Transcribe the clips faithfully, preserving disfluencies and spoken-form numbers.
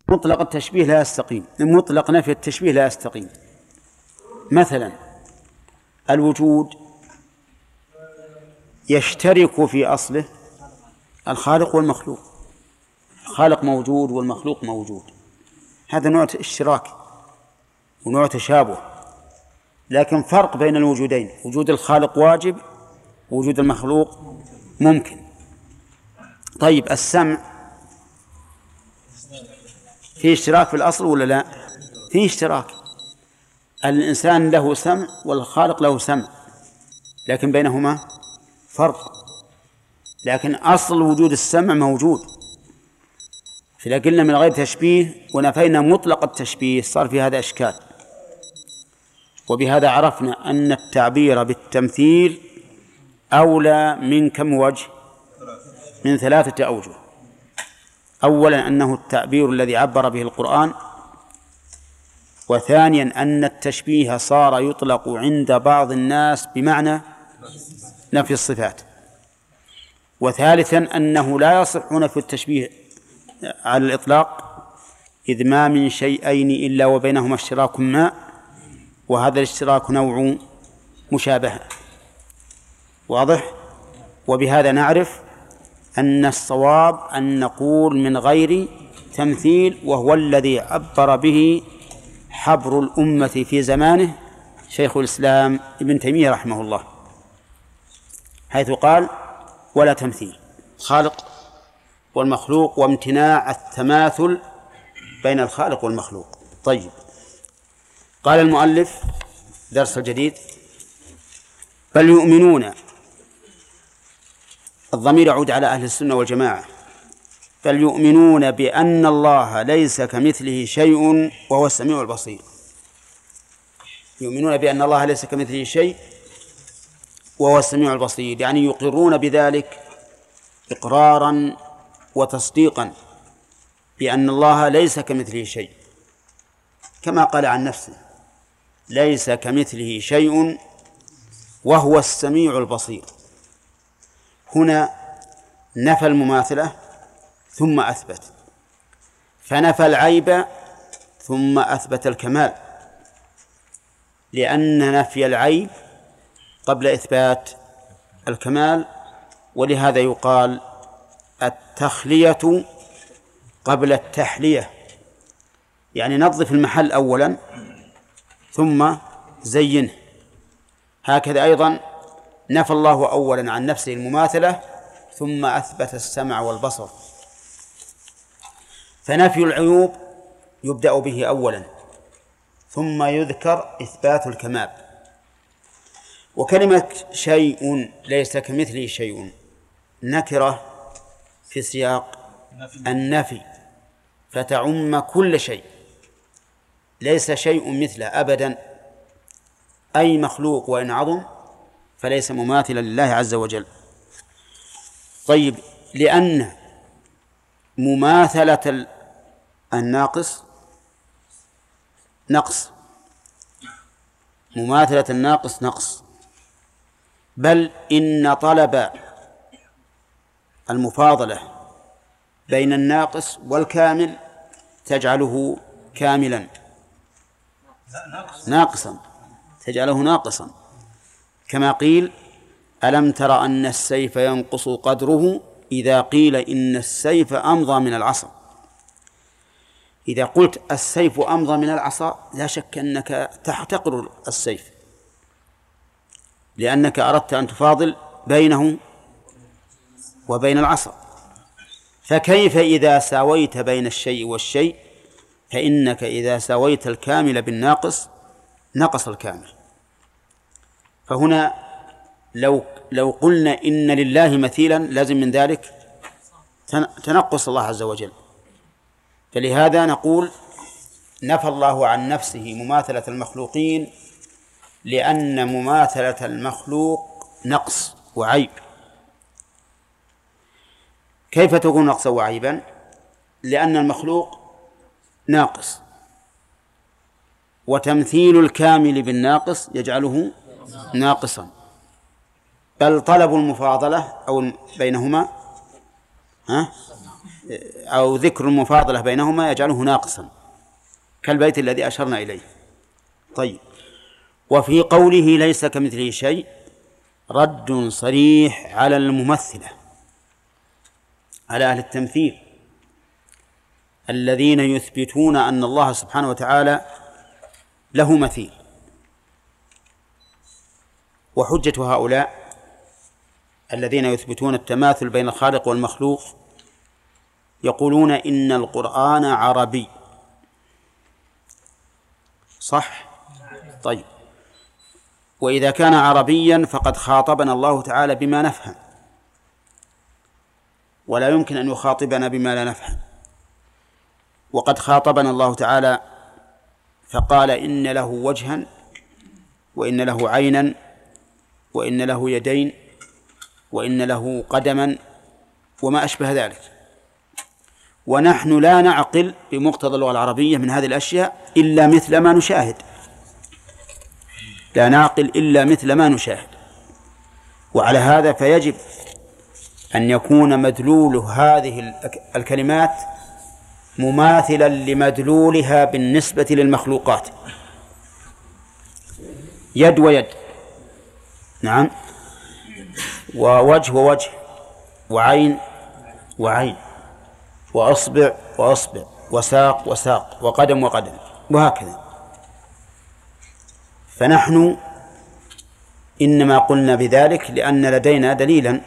مطلق التشبيه لا يستقيم، مطلق نفي التشبيه لا يستقيم. مثلا الوجود يشترك في أصله الخالق والمخلوق، الخالق موجود والمخلوق موجود، هذا نوع اشتراك ونوع تشابه، لكن فرق بين الوجودين، وجود الخالق واجب ووجود المخلوق ممكن. طيب السمع في اشتراك في الأصل ولا لا؟ في اشتراك، الإنسان له سمع والخالق له سمع، لكن بينهما فرق، لكن أصل وجود السمع موجود. فإذا قلنا من غير تشبيه ونفينا مطلق التشبيه صار في هذا إشكال. وبهذا عرفنا أن التعبير بالتمثيل أولى من كم وجه؟ من ثلاثة أوجه. أولا أنه التعبير الذي عبر به القرآن، وثانيا أن التشبيه صار يطلق عند بعض الناس بمعنى نفي الصفات، وثالثا أنه لا يصح نفي التشبيه على الإطلاق إذ ما من شيئين إلا وبينهما اشتراك ما، وهذا الاشتراك نوع مشابهة. واضح؟ وبهذا نعرف أن الصواب أن نقول من غير تمثيل، وهو الذي عبر به حبر الأمة في زمانه شيخ الإسلام ابن تيمية رحمه الله، حيث قال ولا تمثيل، خالق والمخلوق، وامتناع التماثل بين الخالق والمخلوق. طيب، قال المؤلف درس الجديد: بل يؤمنون، الضمير يعود على أهل السنة والجماعة، بل يؤمنون بأن الله ليس كمثله شيء وهو السميع البصير. يؤمنون بأن الله ليس كمثله شيء وهو السميع البصير، يعني يقرون بذلك إقرارا وتصديقا بأن الله ليس كمثله شيء، كما قال عن نفسه: ليس كمثله شيء وهو السميع البصير. هنا نفى المماثلة ثم أثبت، فنفى العيب ثم أثبت الكمال، لأن نفي العيب قبل إثبات الكمال، ولهذا يقال التخلية قبل التحلية، يعني نظف المحل أولا ثم زينه. هكذا أيضا نفى الله أولا عن نفسه المماثلة ثم أثبت السمع والبصر. فنفي العيوب يبدأ به أولا ثم يذكر إثبات الكمال. وكلمة شيء ليس كمثله شيء نكرة في سياق النفي فتعم كل شيء، ليس شيء مثله أبدا، أي مخلوق وإن عظم فليس مماثلا لله عز وجل. طيب، لأن مماثلة الناقص نقص، مماثلة الناقص نقص، بل إن طلب المفاضلة بين الناقص والكامل تجعله كاملا، ناقصا تجعله ناقصا، كما قيل: ألم تر أن السيف ينقص قدره إذا قيل إن السيف أمضى من العصا. إذا قلت السيف أمضى من العصا لا شك أنك تحتقر السيف، لأنك أردت أن تفاضل بينه وبين العصا. فكيف إذا ساويت بين الشيء والشيء؟ فإنك إذا ساويت الكامل بالناقص نقص الكامل. فهنا لو لو قلنا إن لله مثيلا لازم من ذلك تنقص الله عز وجل. فلهذا نقول نفى الله عن نفسه مماثلة المخلوقين، لأن مماثلة المخلوق نقص وعيب. كيف تكون نقصا وعيبا؟ لأن المخلوق ناقص، وتمثيل الكامل بالناقص يجعله ناقصا، بل طلب المفاضلة أو بينهما ها أو ذكر المفاضلة بينهما يجعله ناقصا كالبيت الذي أشرنا إليه. طيب، وفي قوله ليس كمثله شيء رد صريح على الممثلة، على أهل التمثيل الذين يثبتون أن الله سبحانه وتعالى له مثيل. وحجة هؤلاء الذين يثبتون التماثل بين الخالق والمخلوق يقولون إن القرآن عربي، صح؟ طيب، وإذا كان عربيا فقد خاطبنا الله تعالى بما نفهم، ولا يمكن أن يخاطبنا بما لا نفهم. وقد خاطبنا الله تعالى فقال إن له وجها وإن له عينا وإن له يدين وإن له قدما وما أشبه ذلك، ونحن لا نعقل بمقتضى اللغة العربية من هذه الأشياء إلا مثل ما نشاهد، لا نعقل إلا مثل ما نشاهد. وعلى هذا فيجب أن يكون مدلول هذه الكلمات مماثلا لمدلولها بالنسبة للمخلوقات، يد ويد، نعم، ووجه ووجه، وعين وعين، وأصبع وأصبع، وساق وساق، وقدم وقدم، وهكذا. فنحن إنما قلنا بذلك لأن لدينا دليلا،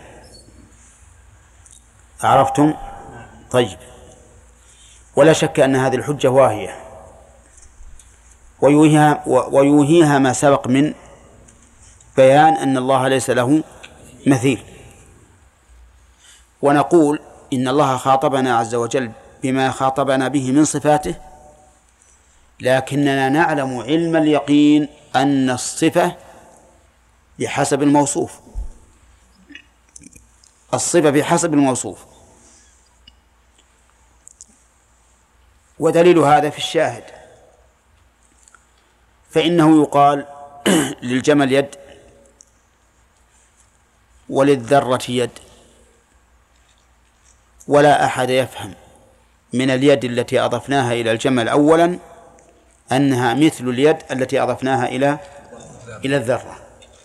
عرفتم؟ طيب، ولا شك أن هذه الحجة واهية، ويوهيها, ويوهيها ما سبق من بيان أن الله ليس له مثيل. ونقول إن الله خاطبنا عز وجل بما خاطبنا به من صفاته، لكننا نعلم علم اليقين أن الصفة بحسب الموصوف، الصفة بحسب الموصوف. ودليل هذا في الشاهد، فإنه يقال للجمل يد وللذرة يد، ولا أحد يفهم من اليد التي أضفناها إلى الجمل أولا أنها مثل اليد التي أضفناها إلى إلى الذرة.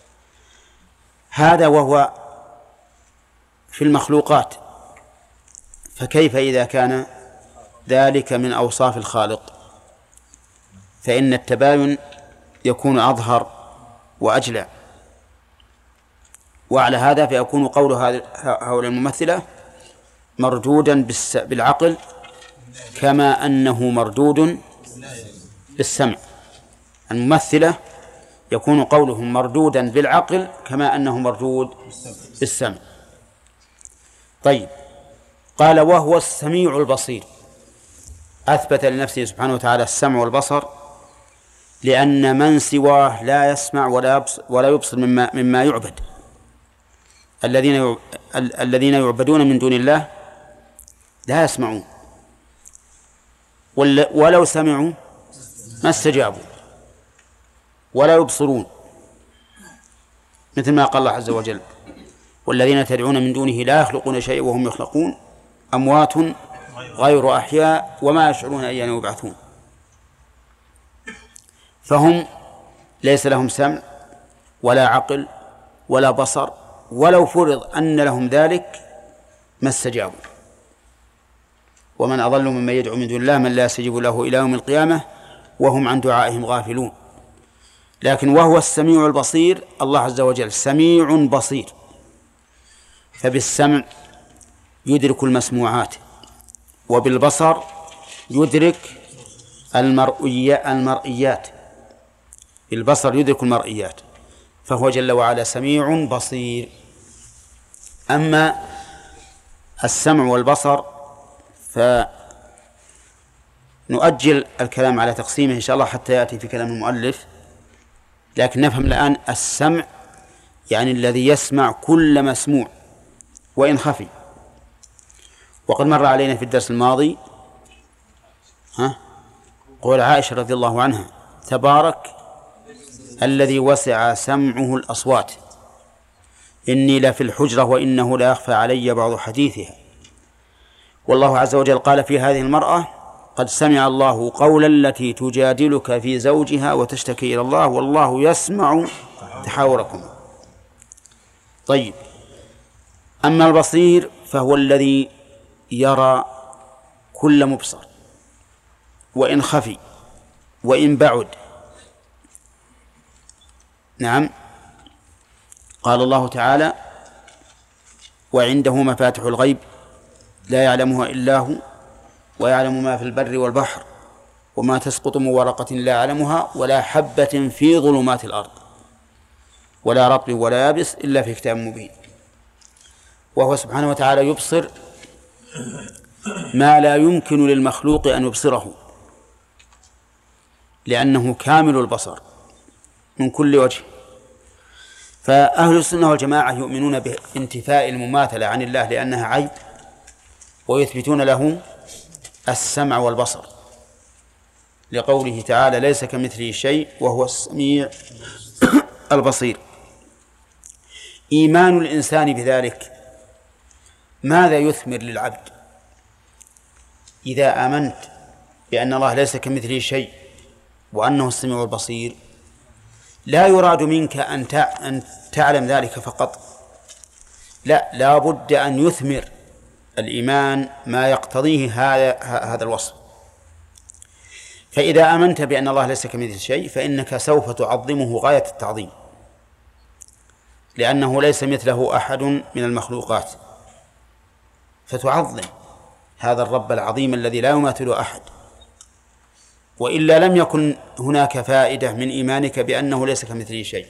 هذا وهو في المخلوقات، فكيف إذا كان ذلك من أوصاف الخالق؟ فإن التباين يكون أظهر وأجلى. وعلى هذا فيكون قول هؤلاء الممثلة مردودا بالعقل كما أنه مردود بالسمع. الممثلة يكون قولهم مردودا بالعقل كما أنه مردود بالسمع. طيب، قال وهو السميع البصير، أثبت لنفسه سبحانه وتعالى السمع والبصر، لأن من سواه لا يسمع ولا يبصر, ولا يبصر مما, مما يعبد. الذين الذين يعبدون من دون الله لا يسمعون، ولو سمعوا ما استجابوا، ولا يبصرون، مثل ما قال الله عز وجل والذين تدعون من دونه لا يخلقون شيئا وهم يخلقون أموات غير أحياء وما يشعرون أيان يبعثون. فهم ليس لهم سمع ولا عقل ولا بصر، ولو فرض أن لهم ذلك ما استجابوا. ومن أضل ممن يدعو من دون الله من لا يستجيب له إلى يوم القيامة وهم عن دعائهم غافلون. لكن وهو السميع البصير، الله عز وجل سميع بصير، فبالسمع يدرك المسموعات، وبالبصر يدرك المرئيات، بالبصر يدرك المرئيات، فهو جل وعلا سميع بصير. أما السمع والبصر فنؤجل الكلام على تقسيمه إن شاء الله حتى يأتي في كلام المؤلف، لكن نفهم الآن السمع يعني الذي يسمع كل مسموع وإن خفي. وقد مر علينا في الدرس الماضي ها قول عائشة رضي الله عنها تبارك الذي وسع سمعه الأصوات إني لفي الحجرة وإنه لا يخفى علي بعض حديثها. والله عز وجل قال في هذه المرأة: قد سمع الله قولا التي تجادلك في زوجها وتشتكي إلى الله والله يسمع تحاوركم. طيب، أما البصير فهو الذي يرى كل مبصر وإن خفي وإن بعد. نعم، قال الله تعالى: وعنده مفاتح الغيب لا يعلمها إلا هو ويعلم ما في البر والبحر وما تسقط من ورقة لا يعلمها ولا حبة في ظلمات الأرض ولا رطب ولا يابس إلا في كتاب مبين. وهو سبحانه وتعالى يبصر ما لا يمكن للمخلوق أن يبصره، لأنه كامل البصر من كل وجه. فأهل السنة والجماعة يؤمنون بانتفاء المماثلة عن الله لأنها عيب، ويثبتون له السمع والبصر لقوله تعالى: ليس كمثله شيء وهو السميع البصير. إيمان الإنسان بذلك ماذا يثمر للعبد؟ إذا آمنت بأن الله ليس كمثله شيء وأنه السميع البصير، لا يراد منك أن تعلم ذلك فقط، لا، لا بد أن يثمر الإيمان ما يقتضيه هذا هذا الوصف. فإذا آمنت بأن الله ليس كمثله شيء فإنك سوف تعظمه غاية التعظيم، لأنه ليس مثله أحد من المخلوقات، فتعظم هذا الرب العظيم الذي لا يماثله أحد. وإلا لم يكن هناك فائدة من إيمانك بأنه ليس كمثله شيء.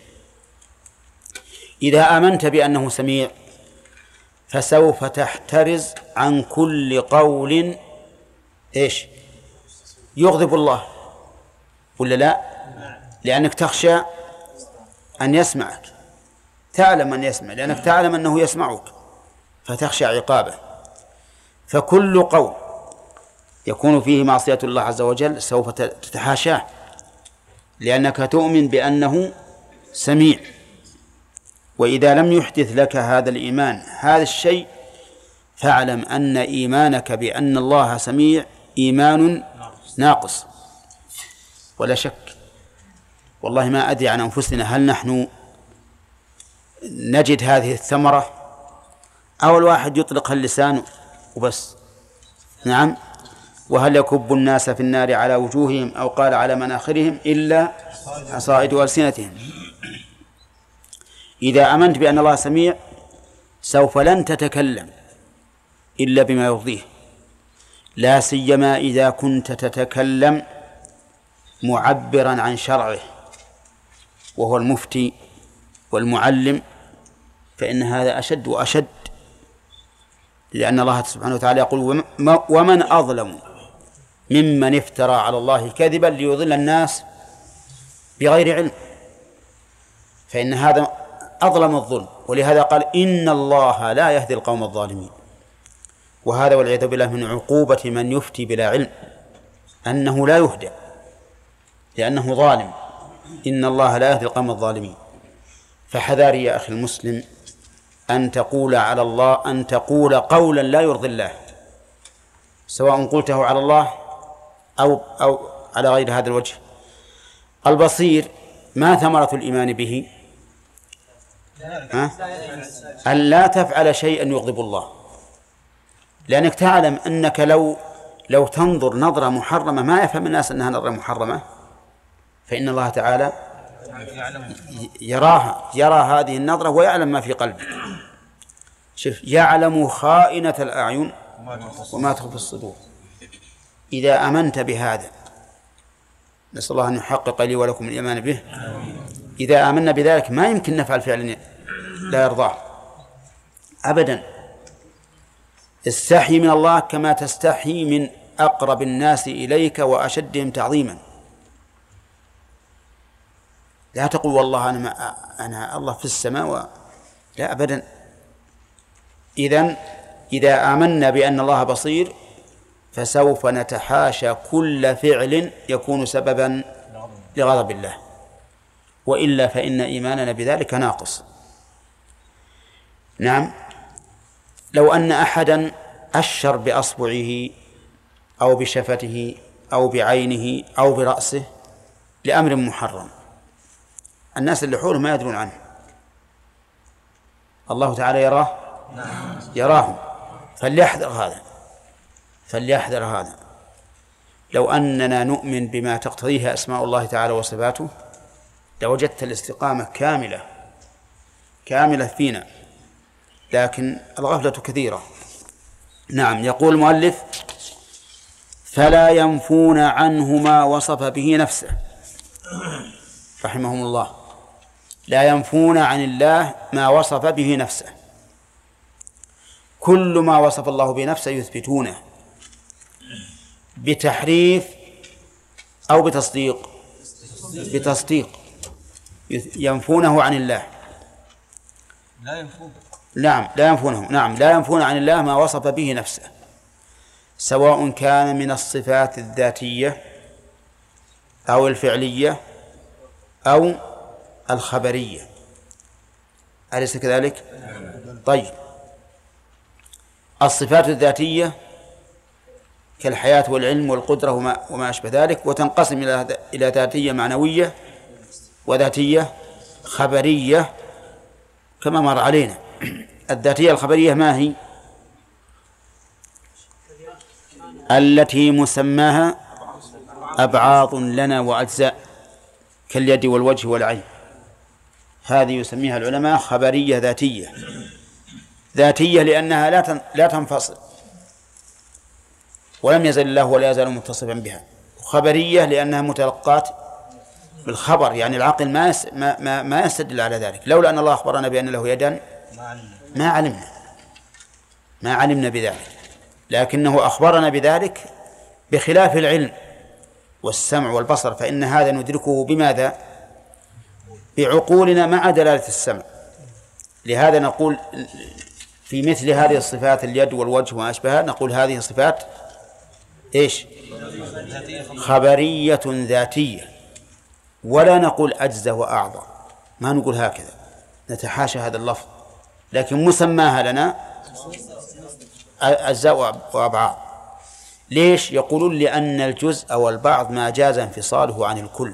إذا آمنت بأنه سميع فسوف تحترز عن كل قول إيش يغضب الله، ولا لا؟ لأنك تخشى أن يسمعك، تعلم أن يسمع لأنك تعلم أنه يسمعك فتخشى عقابه. فكل قول يكون فيه معصية الله عز وجل سوف تتحاشاه، لأنك تؤمن بأنه سميع. وإذا لم يحدث لك هذا الإيمان هذا الشيء فاعلم أن إيمانك بأن الله سميع إيمان ناقص ولا شك. والله ما أدري عن أنفسنا هل نحن نجد هذه الثمرة أو الواحد يطلق اللسان وبس. نعم، وهل يكب الناس في النار على وجوههم أو قال على مناخرهم إلا حصائد ألسنتهم. إذا آمنت بأن الله سميع سوف لن تتكلم إلا بما يرضيه، لا سيما إذا كنت تتكلم معبرا عن شرعه وهو المفتي والمعلم، فإن هذا أشد وأشد، لأن الله سبحانه وتعالى يقول: ومن أظلم ممن افترى على الله كذبا ليضل الناس بغير علم، فإن هذا أظلم الظلم. ولهذا قال: إن الله لا يهدي القوم الظالمين. وهذا والعياذ بالله من عقوبة من يفتي بلا علم، أنه لا يهدى لأنه ظالم. إن الله لا يهدي القوم الظالمين. فحذاري يا أخي المسلم أن تقول على الله أن تقول قولا لا يرضي الله، سواء قلته على الله أو أو على غير هذا الوجه. البصير ما ثمرة الإيمان به؟ ها؟ أن لا تفعل شيئا يغضب الله، لأنك تعلم أنك لو لو تنظر نظرة محرمة ما يفهم الناس أنها نظرة محرمة، فإن الله تعالى يراها يرى هذه النظرة ويعلم ما في قلبك. شوف: يعلم خائنة الأعين وما تخفي الصدور. إذا آمنت بهذا، نسأل الله أن يحقق لي ولكم الإيمان به، إذا آمنا بذلك ما يمكن نفعل فعلا لا يرضاه أبدا. استحي من الله كما تستحي من أقرب الناس إليك وأشدهم تعظيما. لا تقول والله أنا, ما أنا الله في السماء و... لا أبدا. إذن إذا آمنا بأن الله بصير فسوف نتحاشى كل فعل يكون سببا لغضب الله، وإلا فإن إيماننا بذلك ناقص. نعم، لو أن أحدا أشر بأصبعه أو بشفته أو بعينه أو برأسه لأمر محرم، الناس اللي حوله ما يدرون عنه، الله تعالى يراه يراهم، فليحذر هذا فليحذر هذا. لو أننا نؤمن بما تقتضيه أسماء الله تعالى وصفاته لوجدت الاستقامة كاملة كاملة فينا، لكن الغفلة كثيرة. نعم. يقول المؤلف: فلا ينفون عنه ما وصف به نفسه، رحمهم الله، لا ينفون عن الله ما وصف به نفسه، كل ما وصف الله بنفسه يثبتونه بتحريف أو بتصديق بتصديق ينفونه عن الله. لا ينفون نعم لا ينفونه نعم لا ينفون عن الله ما وصف به نفسه، سواء كان من الصفات الذاتية أو الفعلية أو الخبرية، أليس كذلك؟ طيب، الصفات الذاتية كالحياة والعلم والقدرة وما, وما أشبه ذلك، وتنقسم إلى إلى ذاتية معنوية وذاتية خبرية كما مر علينا. الذاتية الخبرية ما هي؟ التي مسماها أبعاض لنا وأجزاء كاليد والوجه والعين، هذه يسميها العلماء خبرية ذاتية. ذاتية لأنها لا لا تنفصل، ولم يزل الله ولا يزال متصفا بها. خبرية لأنها متلقات بالخبر، يعني العقل ما يس ما ما, ما يستدل على ذلك. لولا أن الله أخبرنا بأن له يدا ما علمنا ما علمنا بذلك، لكنه أخبرنا بذلك بخلاف العلم والسمع والبصر، فإن هذا ندركه بماذا؟ بعقولنا مع دلالة السمع. لهذا نقول في مثل هذه الصفات اليد والوجه وما أشبهها، نقول هذه صفات إيش؟ خبرية ذاتية، ولا نقول أجزة وأعضاء، ما نقول هكذا، نتحاشى هذا اللفظ، لكن مسماها لنا أجزاء وأبعاض. ليش؟ يقولون لأن الجزء والبعض ما جاز انفصاله عن الكل،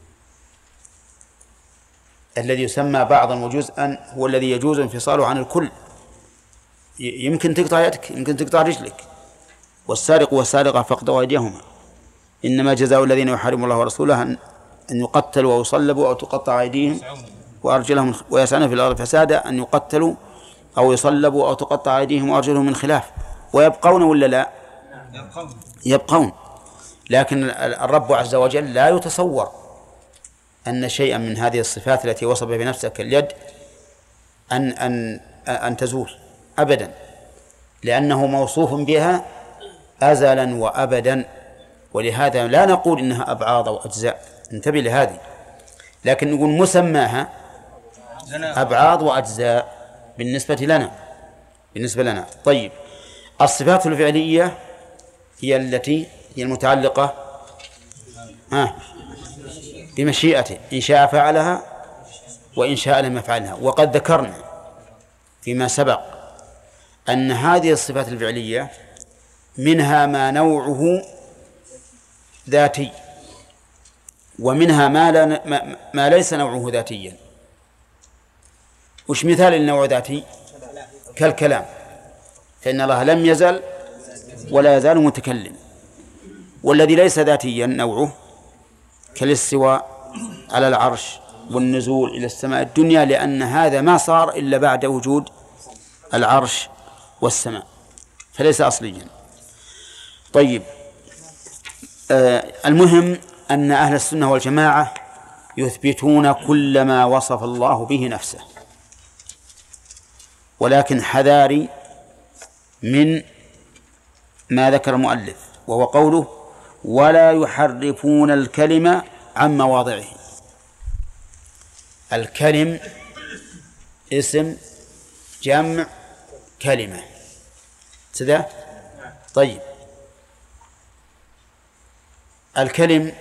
الذي يسمى بعضا وجزءا هو الذي يجوز انفصاله عن الكل. يمكن تقطع يدك، يمكن تقطع رجلك، والسارق والسارقة فاقطعوا أيديهما، إنما جزاء الذين يحاربون الله ورسوله أن يقتلوا أو يصلبوا أو تقطع أيديهم وأرجلهم ويسعون في الأرض فسادا، أن يقتلوا أو يصلبوا أو تقطع أيديهم وأرجلهم من خلاف، ويبقون ولا لا؟ يبقون. لكن الرب عز وجل لا يتصور أن شيئا من هذه الصفات التي وصف بنفسه كاليد أن أن أن تزول أبدا، لأنه موصوف بها أزلا وأبدا، ولهذا لا نقول إنها أبعاض أو أجزاء، انتبه لهذه، لكن نقول مسماها أبعاض وأجزاء بالنسبة لنا بالنسبة لنا طيب، الصفات الفعلية هي التي هي المتعلقة ها بمشيئته، إن شاء فعلها وإن شاء لم يفعلها. وقد ذكرنا فيما سبق أن هذه الصفات الفعلية منها ما نوعه ذاتي، ومنها ما, لا ما, ما ليس نوعه ذاتيا. وش مثال النوع ذاتي؟ كالكلام، فإن الله لم يزل ولا يزال متكلم. والذي ليس ذاتيا نوعه كالاستواء على العرش والنزول إلى السماء الدنيا، لأن هذا ما صار إلا بعد وجود العرش والسماء، فليس أصليا. طيب، آه المهم أن أهل السنة والجماعة يثبتون كل ما وصف الله به نفسه، ولكن حذاري من ما ذكر المؤلف، وهو قوله ولا يحرفون الكلمة عن مواضعه. الكلم اسم جمع كلمة كذا. طيب، الكلم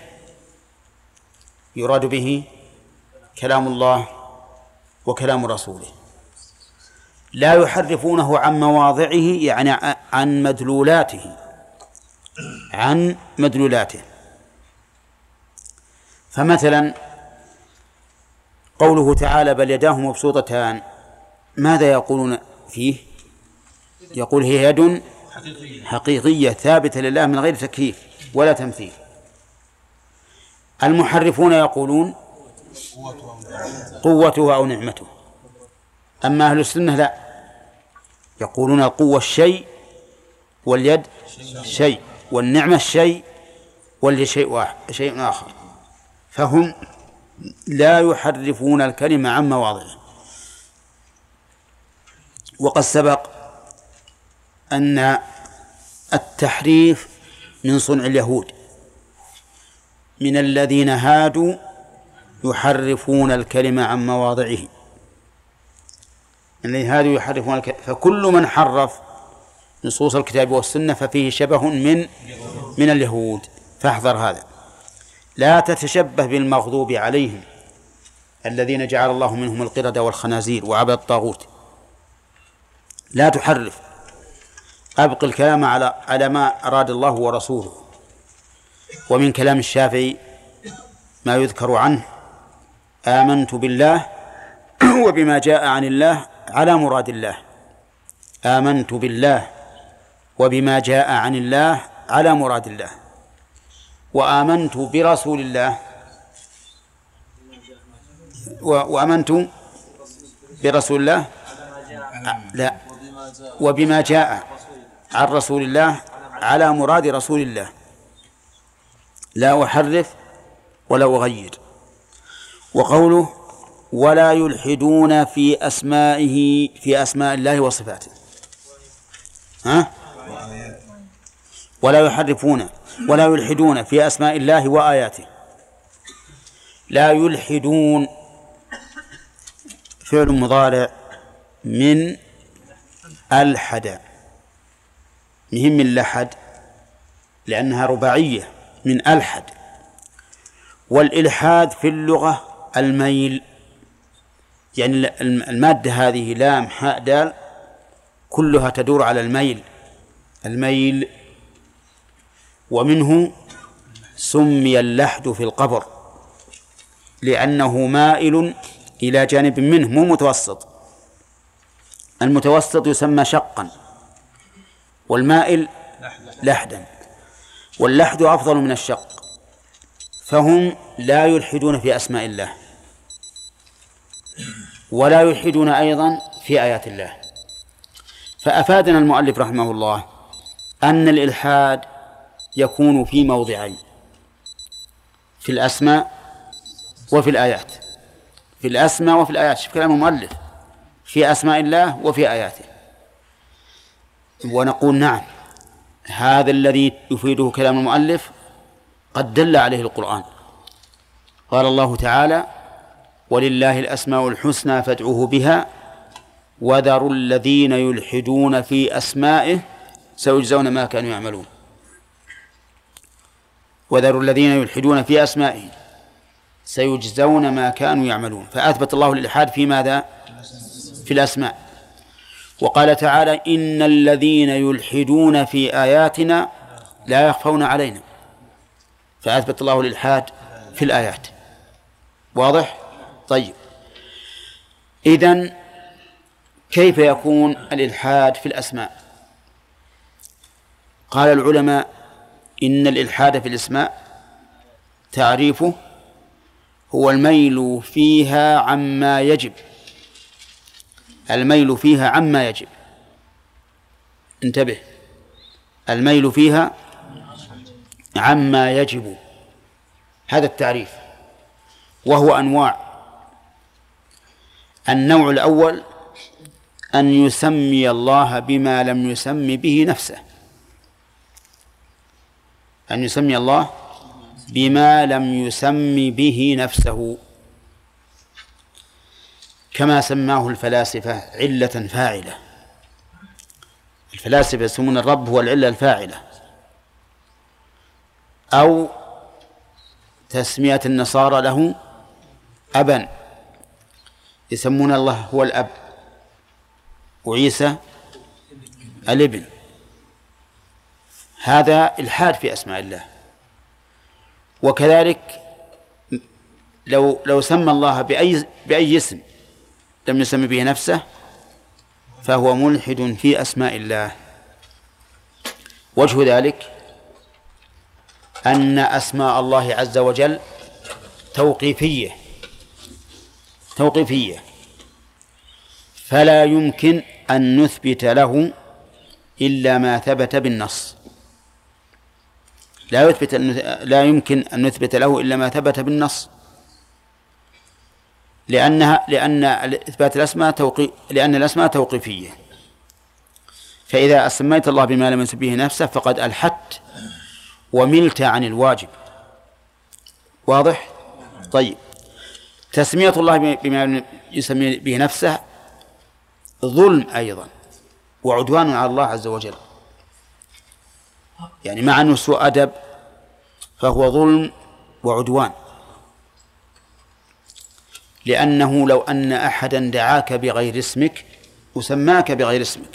يراد به كلام الله وكلام رسوله، لا يحرفونه عن مواضعه، يعني عن مدلولاته، عن مدلولاته. فمثلا قوله تعالى بل يداه مبسوطتان، ماذا يقولون فيه؟ يقول هي يد حقيقية ثابتة لله من غير تكييف ولا تمثيل. المحرفون يقولون قوته أو نعمته. أما أهل السنة لا، يقولون القوة الشيء واليد شيء والنعمة الشيء واليد شيء شيء آخر. فهم لا يحرفون الكلمة عن مواضعه. وقد سبق أن التحريف من صنع اليهود، من الذين هادوا يحرفون الكلمة عن مواضعه، الذين هادوا يحرفون الكلمة. فكل من حرف نصوص الكتاب والسنة ففيه شبه من من اليهود، فاحذر هذا. لا تتشبه بالمغضوب عليهم الذين جعل الله منهم القردة والخنازير وعبد الطاغوت. لا تحرف، أبقى الكلام على على ما أراد الله ورسوله. ومن كلام الشافعي ما يذكر عنه: آمنت بالله وبما جاء عن الله على مراد الله. آمنت بالله وبما جاء عن الله على مراد الله. وآمنت برسول الله وآمنت برسول الله لا وبما جاء عن رسول الله على مراد رسول الله، لا أحرف ولا أغير. وقوله ولا يلحدون في أسمائه في أسماء الله وصفاته، ها؟ ولا يحرفون ولا يلحدون في أسماء الله وآياته. لا يلحدون فعل مضارع من ألحد، مهم من لحد لأنها رباعية من ألحد. والإلحاد في اللغة الميل، يعني المادة هذه لام حاء دال كلها تدور على الميل الميل ومنه سمي اللحد في القبر لأنه مائل إلى جانب منه، مو متوسط. المتوسط يسمى شقا والمائل لحدا، واللحد أفضل من الشق. فهم لا يلحدون في أسماء الله ولا يلحدون أيضا في آيات الله. فأفادنا المؤلف رحمه الله أن الإلحاد يكون في موضعين: في الأسماء وفي الآيات. في الأسماء وفي الآيات، شوف كلام المؤلف، في أسماء الله وفي آياته. ونقول نعم، هذا الذي يفيده كلام المؤلف قد دل عليه القرآن. قال الله تعالى: ولله الأسماء الحسنى فادعوه بها وذروا الذين يلحدون في أسمائه سيجزون ما كانوا يعملون. وذروا الذين يلحدون في أسمائه سيجزون ما كانوا يعملون. فأثبت الله الإلحاد في ماذا؟ في الأسماء. وقال تعالى: إن الذين يلحدون في آياتنا لا يخفون علينا. فأثبت الله الإلحاد في الآيات. واضح؟ طيب، إذن كيف يكون الإلحاد في الأسماء؟ قال العلماء: إن الإلحاد في الأسماء تعريفه هو الميل فيها عما يجب، الميل فيها عما يجب. انتبه، الميل فيها عما يجب، هذا التعريف، وهو أنواع. النوع الأول أن يسمي الله بما لم يسم به نفسه، أن يسمي الله بما لم يسم به نفسه، كما سماه الفلاسفة علة فاعلة. الفلاسفة يسمون الرب هو العلة الفاعلة، أو تسمية النصارى له أبا، يسمون الله هو الأب. وعيسى الابن، هذا إلحاد في أسماء الله. وكذلك لو لو سمى الله بأي بأي اسم لم يسمي به نفسه فهو ملحد في أسماء الله. وجه ذلك أن أسماء الله عز وجل توقيفية توقيفية فلا يمكن أن نثبت له إلا ما ثبت بالنص. لا يثبت لا يمكن أن نثبت له إلا ما ثبت بالنص، لأنها لأن إثبات الأسماء توقي لأن الأسماء توقيفية. فإذا سميت الله بما لم يسم به نفسه فقد ألحدت وملت عن الواجب. واضح؟ طيب، تسمية الله بما يسمي به نفسه ظلم أيضا وعدوان على الله عز وجل، يعني مع أنه سوء أدب فهو ظلم وعدوان، لأنه لو أن أحدا دعاك بغير اسمك وسماك بغير اسمك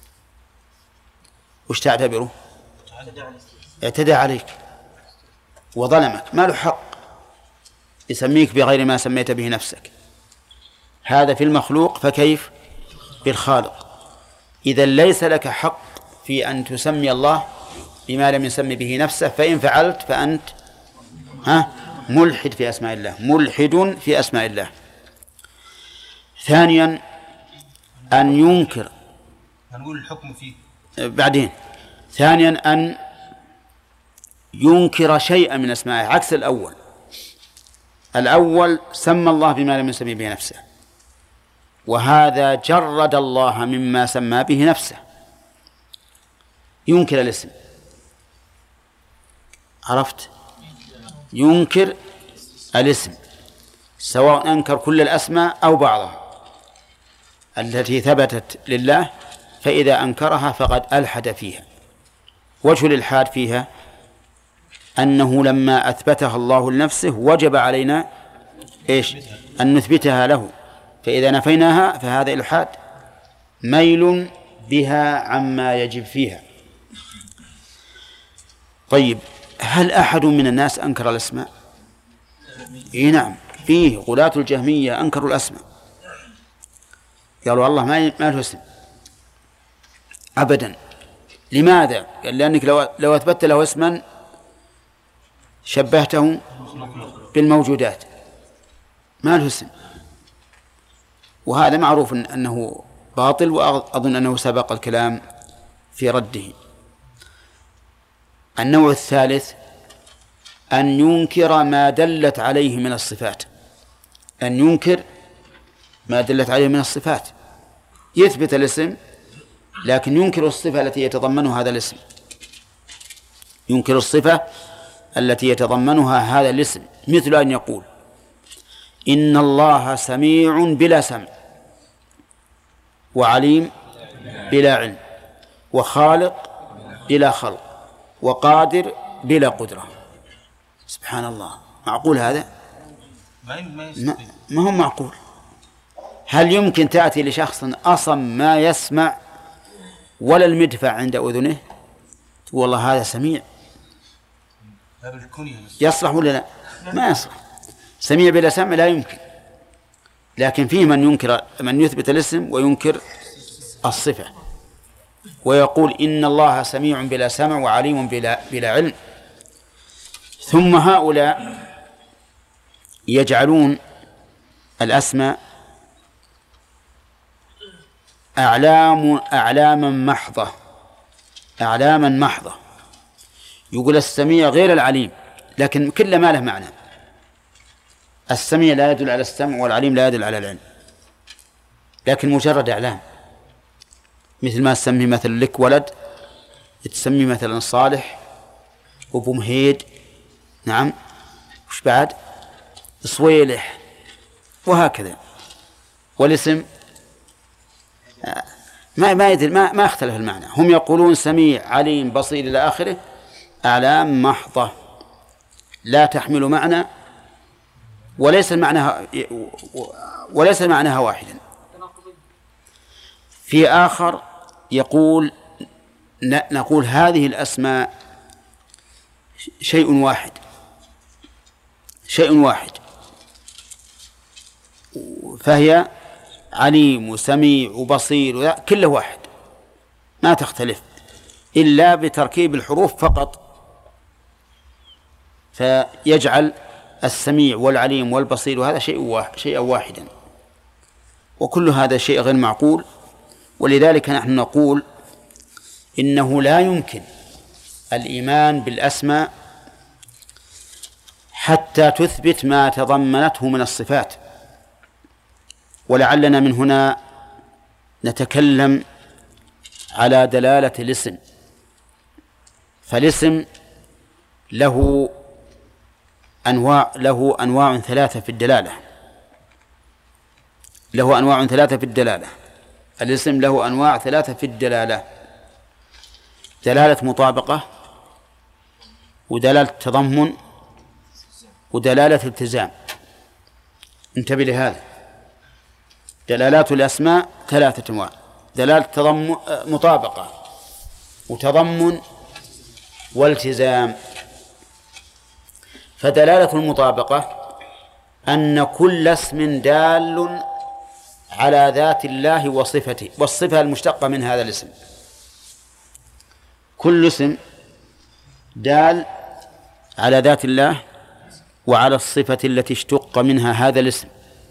وش تعتبره؟ اعتدى عليك وظلمك، ما له حق يسميك بغير ما سميت به نفسك. هذا في المخلوق، فكيف بالخالق؟ إذا ليس لك حق في أن تسمي الله بما لم يسمي به نفسه، فإن فعلت فأنت ها ملحد في أسماء الله، ملحد في أسماء الله. ثانيا أن ينكر، هنقول الحكم فيه بعدين. ثانيا أن ينكر شيئا من أسمائه عكس الأول. الأول سمى الله بما لم يسمي به نفسه، وهذا جرد الله مما سمى به نفسه، ينكر الاسم. عرفت؟ ينكر الاسم، سواء أنكر كل الأسماء أو بعضها التي ثبتت لله، فإذا أنكرها فقد ألحد فيها. وجه الإلحاد فيها أنه لما أثبتها الله لنفسه وجب علينا إيش؟ أن نثبتها له، فإذا نفيناها فهذا إلحاد، ميل بها عما يجب فيها. طيب، هل أحد من الناس أنكر الأسماء؟ إيه نعم، فيه غلاة الجهمية أنكروا الأسماء، قالوا الله ما ما له اسم أبدا. لماذا؟ قال لأنك لو لو أثبت له اسما شبهته بالموجودات، ما له اسم، وهذا معروف أنه باطل، وأظن أنه سبق الكلام في رده. النوع الثالث أن ينكر ما دلت عليه من الصفات، أن ينكر ما دلت عليه من الصفات، يثبت الاسم لكن ينكر الصفة التي يتضمنها هذا الاسم، ينكر الصفة التي يتضمنها هذا الاسم، مثل أن يقول إن الله سميع بلا سمع، وعليم بلا علم، وخالق بلا خلق، وقادر بلا قدرة. سبحان الله، معقول هذا؟ ما, ما هو معقول. هل يمكن تأتي لشخص أصم ما يسمع ولا المدفع عند أذنه والله هذا سميع؟ يصلح ولا لا؟ ما يصلح. سميع بلا سمع لا يمكن. لكن فيه من ينكر، من يثبت الاسم وينكر الصفة، ويقول إن الله سميع بلا سمع وعليم بلا, بلا علم. ثم هؤلاء يجعلون الأسماء أعلام أعلاما محضة، أعلاما محضة. يقول السميع غير العليم، لكن كل ما له معنى. السميع لا يدل على السمع، والعليم لا يدل على العلم، لكن مجرد إعلام. مثل ما تسمي مثلا لك ولد، تسمي مثلا صالح وابو مهيد، نعم، وش بعد؟ صويلح، وهكذا. والاسم ما ما يدل، ما ما اختلف المعنى. هم يقولون سميع عليم بصير إلى آخره، أعلام محضة لا تحمل معنى، وليس معناها وليس معناها واحدا. في آخر يقول نقول هذه الأسماء شيء واحد شيء واحد فهي عليم وسميع وبصير كله واحد ما تختلف إلا بتركيب الحروف فقط، فيجعل السميع والعليم والبصير وهذا شيء واحد شيئا واحدا، وكل هذا شيء غير معقول. ولذلك نحن نقول إنه لا يمكن الإيمان بالأسماء حتى تثبت ما تضمنته من الصفات. ولعلنا من هنا نتكلم على دلالة الاسم، فالاسم له أنواع له أنواع ثلاثة في الدلالة له أنواع ثلاثة في الدلالة الاسم له أنواع ثلاثة في الدلالة: دلالة مطابقة، ودلالة تضمن، ودلالة التزام. انتبه لهذا، دلالات الأسماء ثلاثة أنواع: دلالة تضمن مطابقة وتضمن والتزام. فدلالة المطابقة أن كل اسم دال على ذات الله وصفته والصفة المشتقة من هذا الاسم، كل اسم دال على ذات الله وعلى الصفة التي اشتق منها هذا الاسم.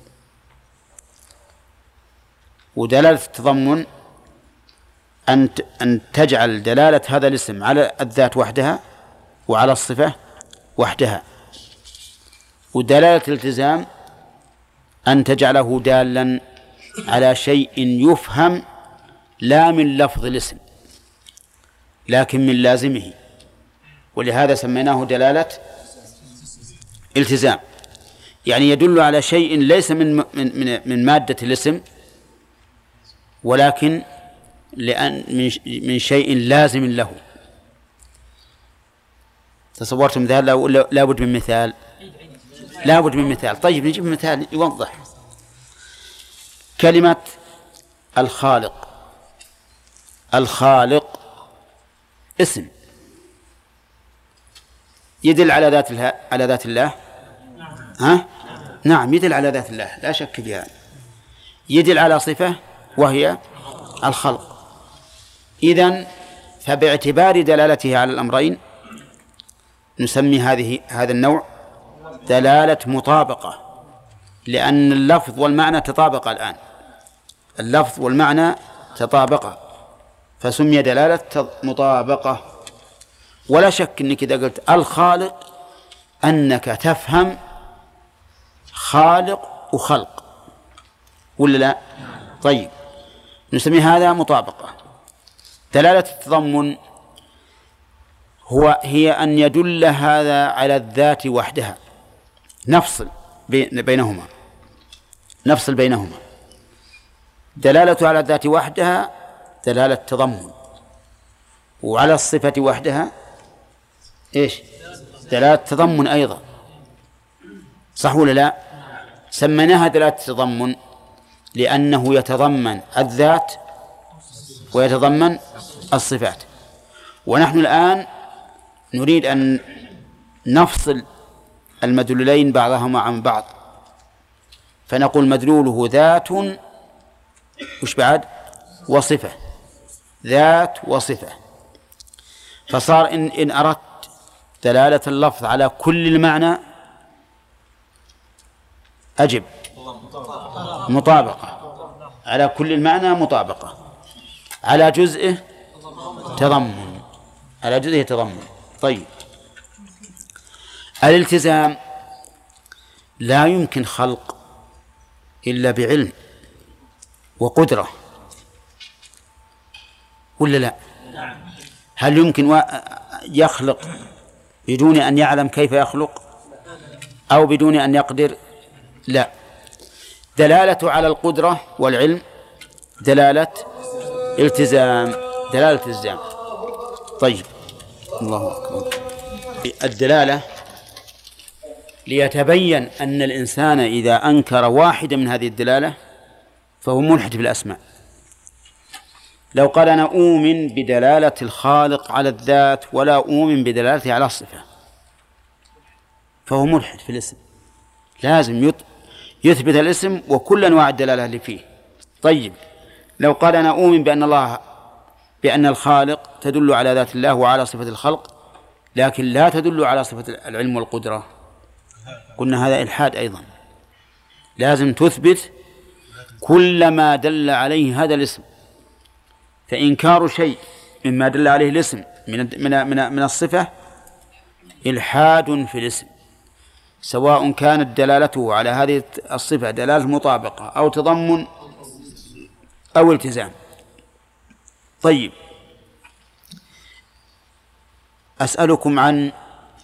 ودلالة التضمن أن أن تجعل دلالة هذا الاسم على الذات وحدها وعلى الصفة وحدها. ودلالة الالتزام أن تجعله دالا على شيء يفهم لا من لفظ الاسم لكن من لازمه، ولهذا سميناه دلالة التزام، يعني يدل على شيء ليس من من من مادة الاسم ولكن لأن من شيء لازم له. تصورتم ذلك؟ لا بد من مثال لا بد من مثال طيب نجيب مثال يوضح. كلمة الخالق، الخالق اسم يدل على ذات الله على ذات الله ها؟ نعم يدل على ذات الله لا شك فيها. يدل على صفة وهي الخلق. إذن فباعتبار دلالته على الأمرين نسمي هذه هذا النوع دلالة مطابقة، لأن اللفظ والمعنى تطابق الآن، اللفظ والمعنى تطابق فسمي دلالة مطابقة. ولا شك أنك إذا قلت الخالق أنك تفهم خالق وخلق ولا لا؟ طيب نسمي هذا مطابقة. دلالة التضمن هو هي أن يدل هذا على الذات وحدها، نفصل بينهما نفصل بينهما. دلالة على الذات وحدها دلالة تضمن، وعلى الصفة وحدها إيش؟ دلالة تضمن أيضا، صح ولا لا؟ سميناها دلالة تضمن لأنه يتضمن الذات ويتضمن الصفات. ونحن الآن نريد أن نفصل المدلولين بعضهما عن بعض، فنقول مدلوله ذات وش بعد؟ وصفة، ذات وصفة. فصار إن, إن أردت دلالة اللفظ على كل المعنى أجب مطابقة، على كل المعنى مطابقة، على جزئه تضمن، على جزئه تضمن. طيب الالتزام لا يمكن خلق إلا بعلم وقدرة ولا لا؟ هل يمكن يخلق بدون أن يعلم كيف يخلق أو بدون أن يقدر؟ لا. دلالة على القدرة والعلم دلالة التزام، دلالة التزام. طيب الله أكبر. الدلالة ليتبين أن الإنسان إذا أنكر واحدة من هذه الدلالة فهو ملحد في الأسماء، لو قال أنا أؤمن بدلالة الخالق على الذات ولا أؤمن بدلالته على الصفة فهو ملحد في الاسم، لازم يثبت الاسم وكل أنواع الدلالة اللي فيه. طيب لو قال أنا أؤمن بأن الله بأن الخالق تدل على ذات الله وعلى صفة الخلق لكن لا تدل على صفة العلم والقدرة، قلنا هذا إلحاد أيضا، لازم تثبت كل ما دل عليه هذا الاسم. فإنكار شيء مما دل عليه الاسم من من من, من الصفة إلحاد في الاسم، سواء كانت دلالته على هذه الصفة دلالة مطابقة أو تضمن أو التزام. طيب أسألكم عن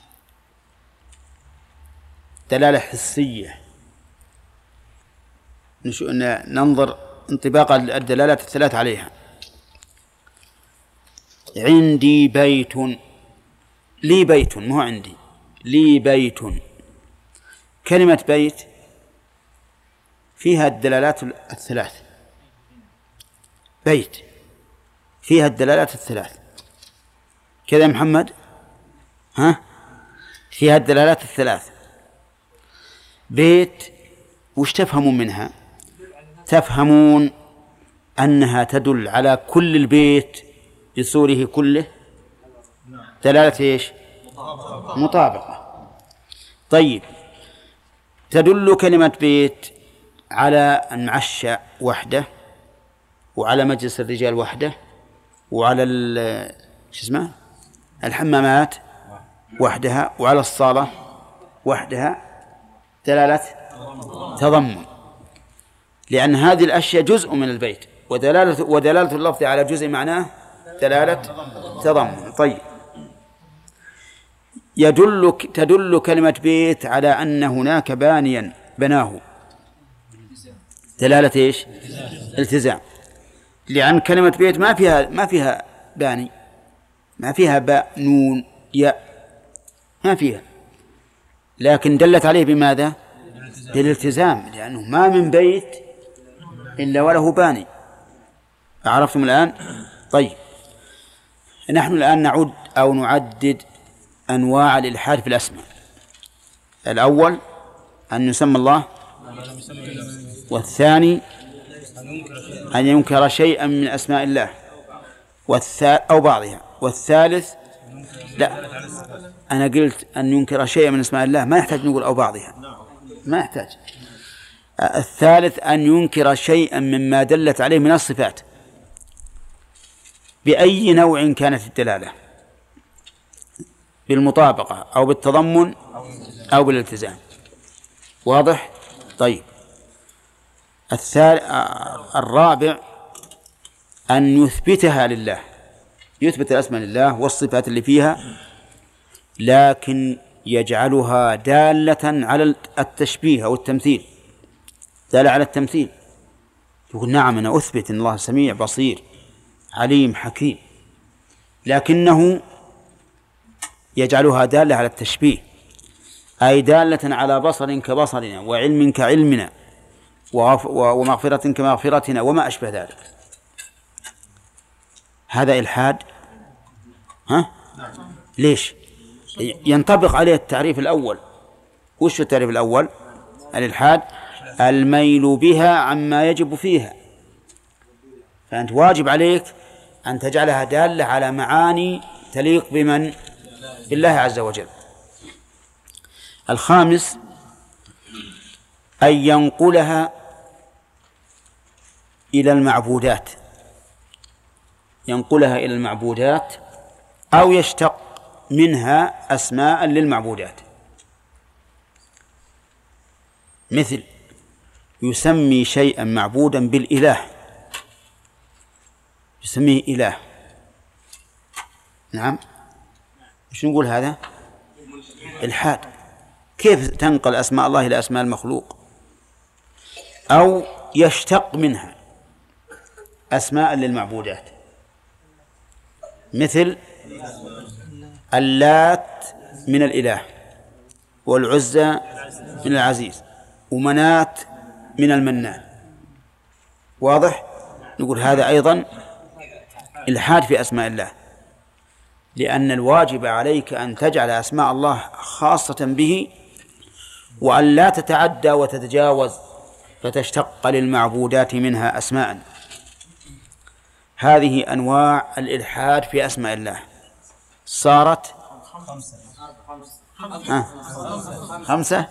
دلالة حسية، ننظر انطباق الدلالات الثلاث عليها. عندي بيت، لي بيت، مو عندي، لي بيت. كلمة بيت فيها الدلالات الثلاث، بيت فيها الدلالات الثلاث كذا يا محمد، ها فيها الدلالات الثلاث. بيت وش تفهمون منها؟ تفهمون أنها تدل على كل البيت بصوره كله دلالة إيش؟ مطابقة. طيب تدل كلمة بيت على المعشى وحده وعلى مجلس الرجال وحده وعلى شو اسمه الحمامات وحدها وعلى الصالة وحدها دلالة تضمن، لأن هذه الأشياء جزء من البيت، ودلالة ودلالة اللفظ على جزء معناه دلالة تضمن. طيب يدل تدل كلمة بيت على أن هناك بانيا بناه دلالة إيش؟ التزام، لأن كلمة بيت ما فيها ما فيها باني، ما فيها باء نون ياء، ما فيها، لكن دلت عليه بماذا؟ بالالتزام، لأنه ما من بيت إلا وله باني. عرفتم الآن؟ طيب نحن الآن نعد أو نعدد أنواع الإلحاد في الأسماء. الأول أن يسمى الله، والثاني أن ينكر شيئا من أسماء الله أو بعضها، والثالث لا أنا قلت أن ينكر شيئا من أسماء الله، ما يحتاج نقول أو بعضها، ما يحتاج. الثالث أن ينكر شيئا مما دلت عليه من الصفات بأي نوع كانت الدلالة، بالمطابقة أو بالتضمن أو بالالتزام. واضح؟ طيب الرابع أن يثبتها لله، يثبت الأسماء لله والصفات اللي فيها، لكن يجعلها دالة على التشبيه أو التمثيل، دالة على التمثيل. يقول نعم أنا أثبت أن الله سميع بصير عليم حكيم، لكنه يجعلها دالة على التشبيه، أي دالة على بصر كبصرنا وعلم كعلمنا ومغفرة كمغفرتنا وما أشبه ذلك. هذا إلحاد. ها؟ ليش؟ ينطبق عليه التعريف الأول. وش التعريف الأول؟ الإلحاد الميل بها عما يجب فيها، فأنت واجب عليك أن تجعلها دالة على معاني تليق بمن؟ بالله عز وجل. الخامس أن ينقلها إلى المعبودات، ينقلها إلى المعبودات أو يشتق منها أسماء للمعبودات، مثل يسمي شيئا معبودا بالإله، يسميه إله. نعم، مش نقول هذا إلحاد؟ كيف تنقل أسماء الله إلى أسماء المخلوق؟ أو يشتق منها أسماء للمعبودات، مثل اللات من الإله، والعزى من العزيز، ومنات من المنان. واضح؟ نقول هذا أيضا إلحاد في أسماء الله، لأن الواجب عليك أن تجعل أسماء الله خاصة به، وأن لا تتعدى وتتجاوز فتشتق للمعبودات منها أسماء. هذه أنواع الإلحاد في أسماء الله صارت آه. خمسة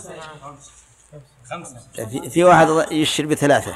في واحد يشير بثلاثة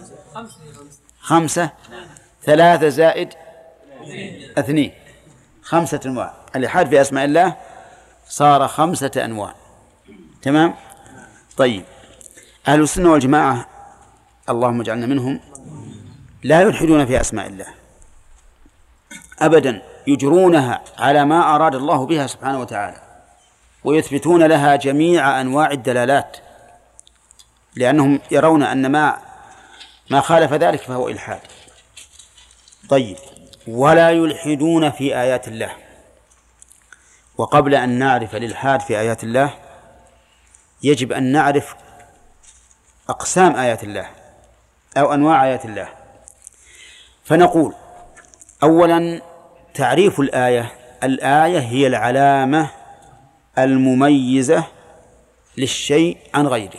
خمسة ثلاثة زائد اثنين خمسة أنواع. الإلحاد في أسماء الله صار خمسة أنواع. تمام. طيب، أهل السنة والجماعة اللهم اجعلنا منهم لا يلحدون في أسماء الله أبدا، يجرونها على ما أراد الله بها سبحانه وتعالى، ويثبتون لها جميع أنواع الدلالات، لأنهم يرون أن ما ما خالف ذلك فهو إلحاد. طيب، ولا يلحدون في آيات الله. وقبل أن نعرف الإلحاد في آيات الله يجب أن نعرف أقسام آيات الله أو أنواع آيات الله. فنقول أولا تعريف الآية: الآية هي العلامة المميزة للشيء عن غيره.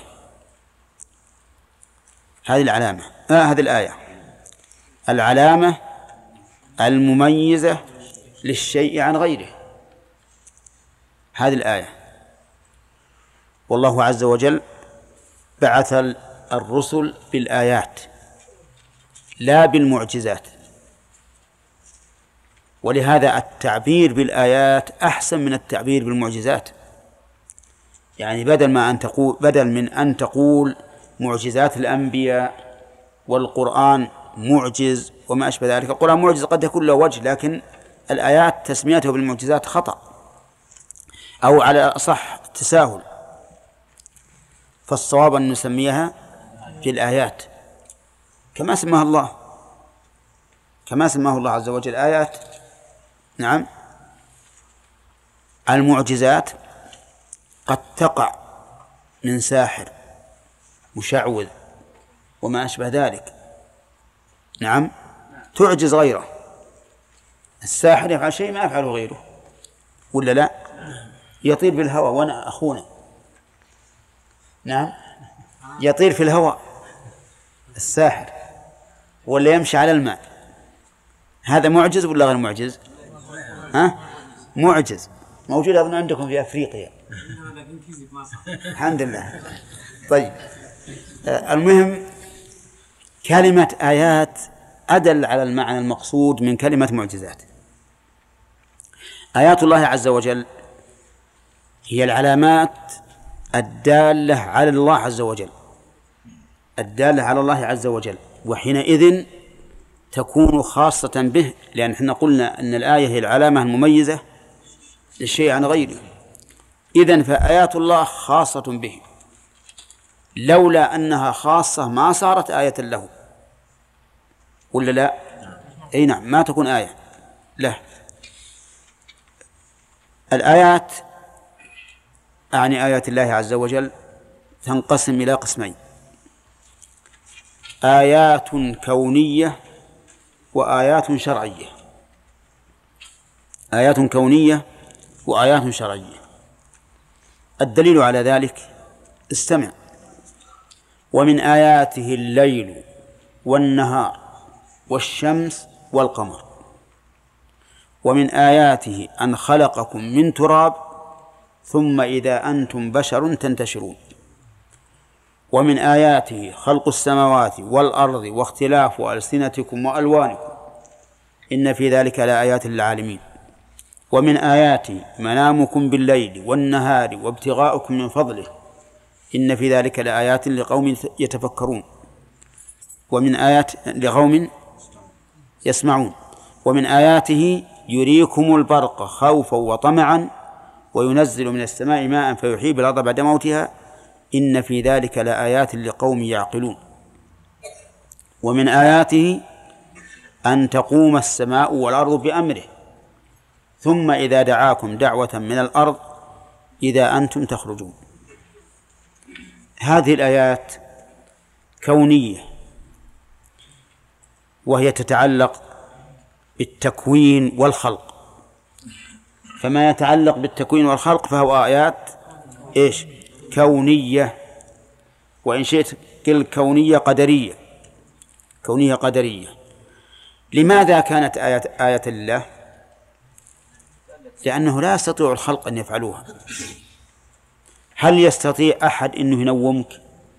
هذه العلامة آه هذه الآية العلامة المميزة للشيء عن غيره، هذه الآية. والله عز وجل بعث الرسل بالآيات لا بالمعجزات، ولهذا التعبير بالآيات أحسن من التعبير بالمعجزات. يعني بدل ما أن تقول بدل من أن تقول معجزات الأنبياء والقرآن معجز وما أشبه ذلك، القرآن معجز قد يكون له وجه، لكن الآيات تسميته بالمعجزات خطأ، أو على أصح تساهل. فالصواب أن نسميها بالآيات كما سماها الله كما سماه الله عز وجل آيات. نعم. المعجزات قد تقع من ساحر مشعوذ وما أشبه ذلك، نعم، تعجز غيره. الساحر يفعل شيء ما يفعله غيره، ولا لا؟ يطير بالهواء، وأنا أخونا نعم يطير في الهواء الساحر، ولا يمشي على الماء. هذا معجز ولا غير معجز؟ ها؟ معجز. موجود أظن عندكم في أفريقيا. الحمد لله. طيب، المهم كلمة آيات أدل على المعنى المقصود من كلمة معجزات. آيات الله عز وجل هي العلامات الدالة على الله عز وجل الدالة على الله عز وجل وحينئذ تكون خاصة به، لأن احنا قلنا أن الآية هي العلامة المميزة للشيء عن غيره. إذن فآيات الله خاصة به، لولا أنها خاصة ما صارت آية له، ولا لا؟ أي نعم، ما تكون آية له. الآيات أعني آيات الله عز وجل تنقسم إلى قسمين: آيات كونية وآيات شرعية. آيات كونية وآيات شرعية. الدليل على ذلك استمع: ومن آياته الليل والنهار والشمس والقمر، ومن آياته أن خلقكم من تراب ثم إذا أنتم بشر تنتشرون، ومن آياته خلق السماوات والأرض واختلاف ألسنتكم وألوانكم إن في ذلك لآيات للعالمين، ومن آياته منامكم بالليل والنهار وابتغاؤكم من فضله إن في ذلك لآيات لقوم يتفكرون، ومن آيات لقوم يسمعون، ومن آياته يريكم البرق خوفا وطمعا وينزل من السماء ماء فيحيي بالأرض بعد موتها إن في ذلك لآيات لقوم يعقلون، ومن آياته أن تقوم السماء والأرض بأمره ثم إذا دعاكم دعوة من الأرض إذا أنتم تخرجون. هذه الآيات كونية، وهي تتعلق بالتكوين والخلق، فما يتعلق بالتكوين والخلق فهو آيات إيش؟ كونية، وإن شئت قل كونية قدرية، كونية قدرية. لماذا كانت آيات آية الله؟ لأنه لا يستطيع الخلق أن يفعلوها. هل يستطيع أحد أنه ينومك؟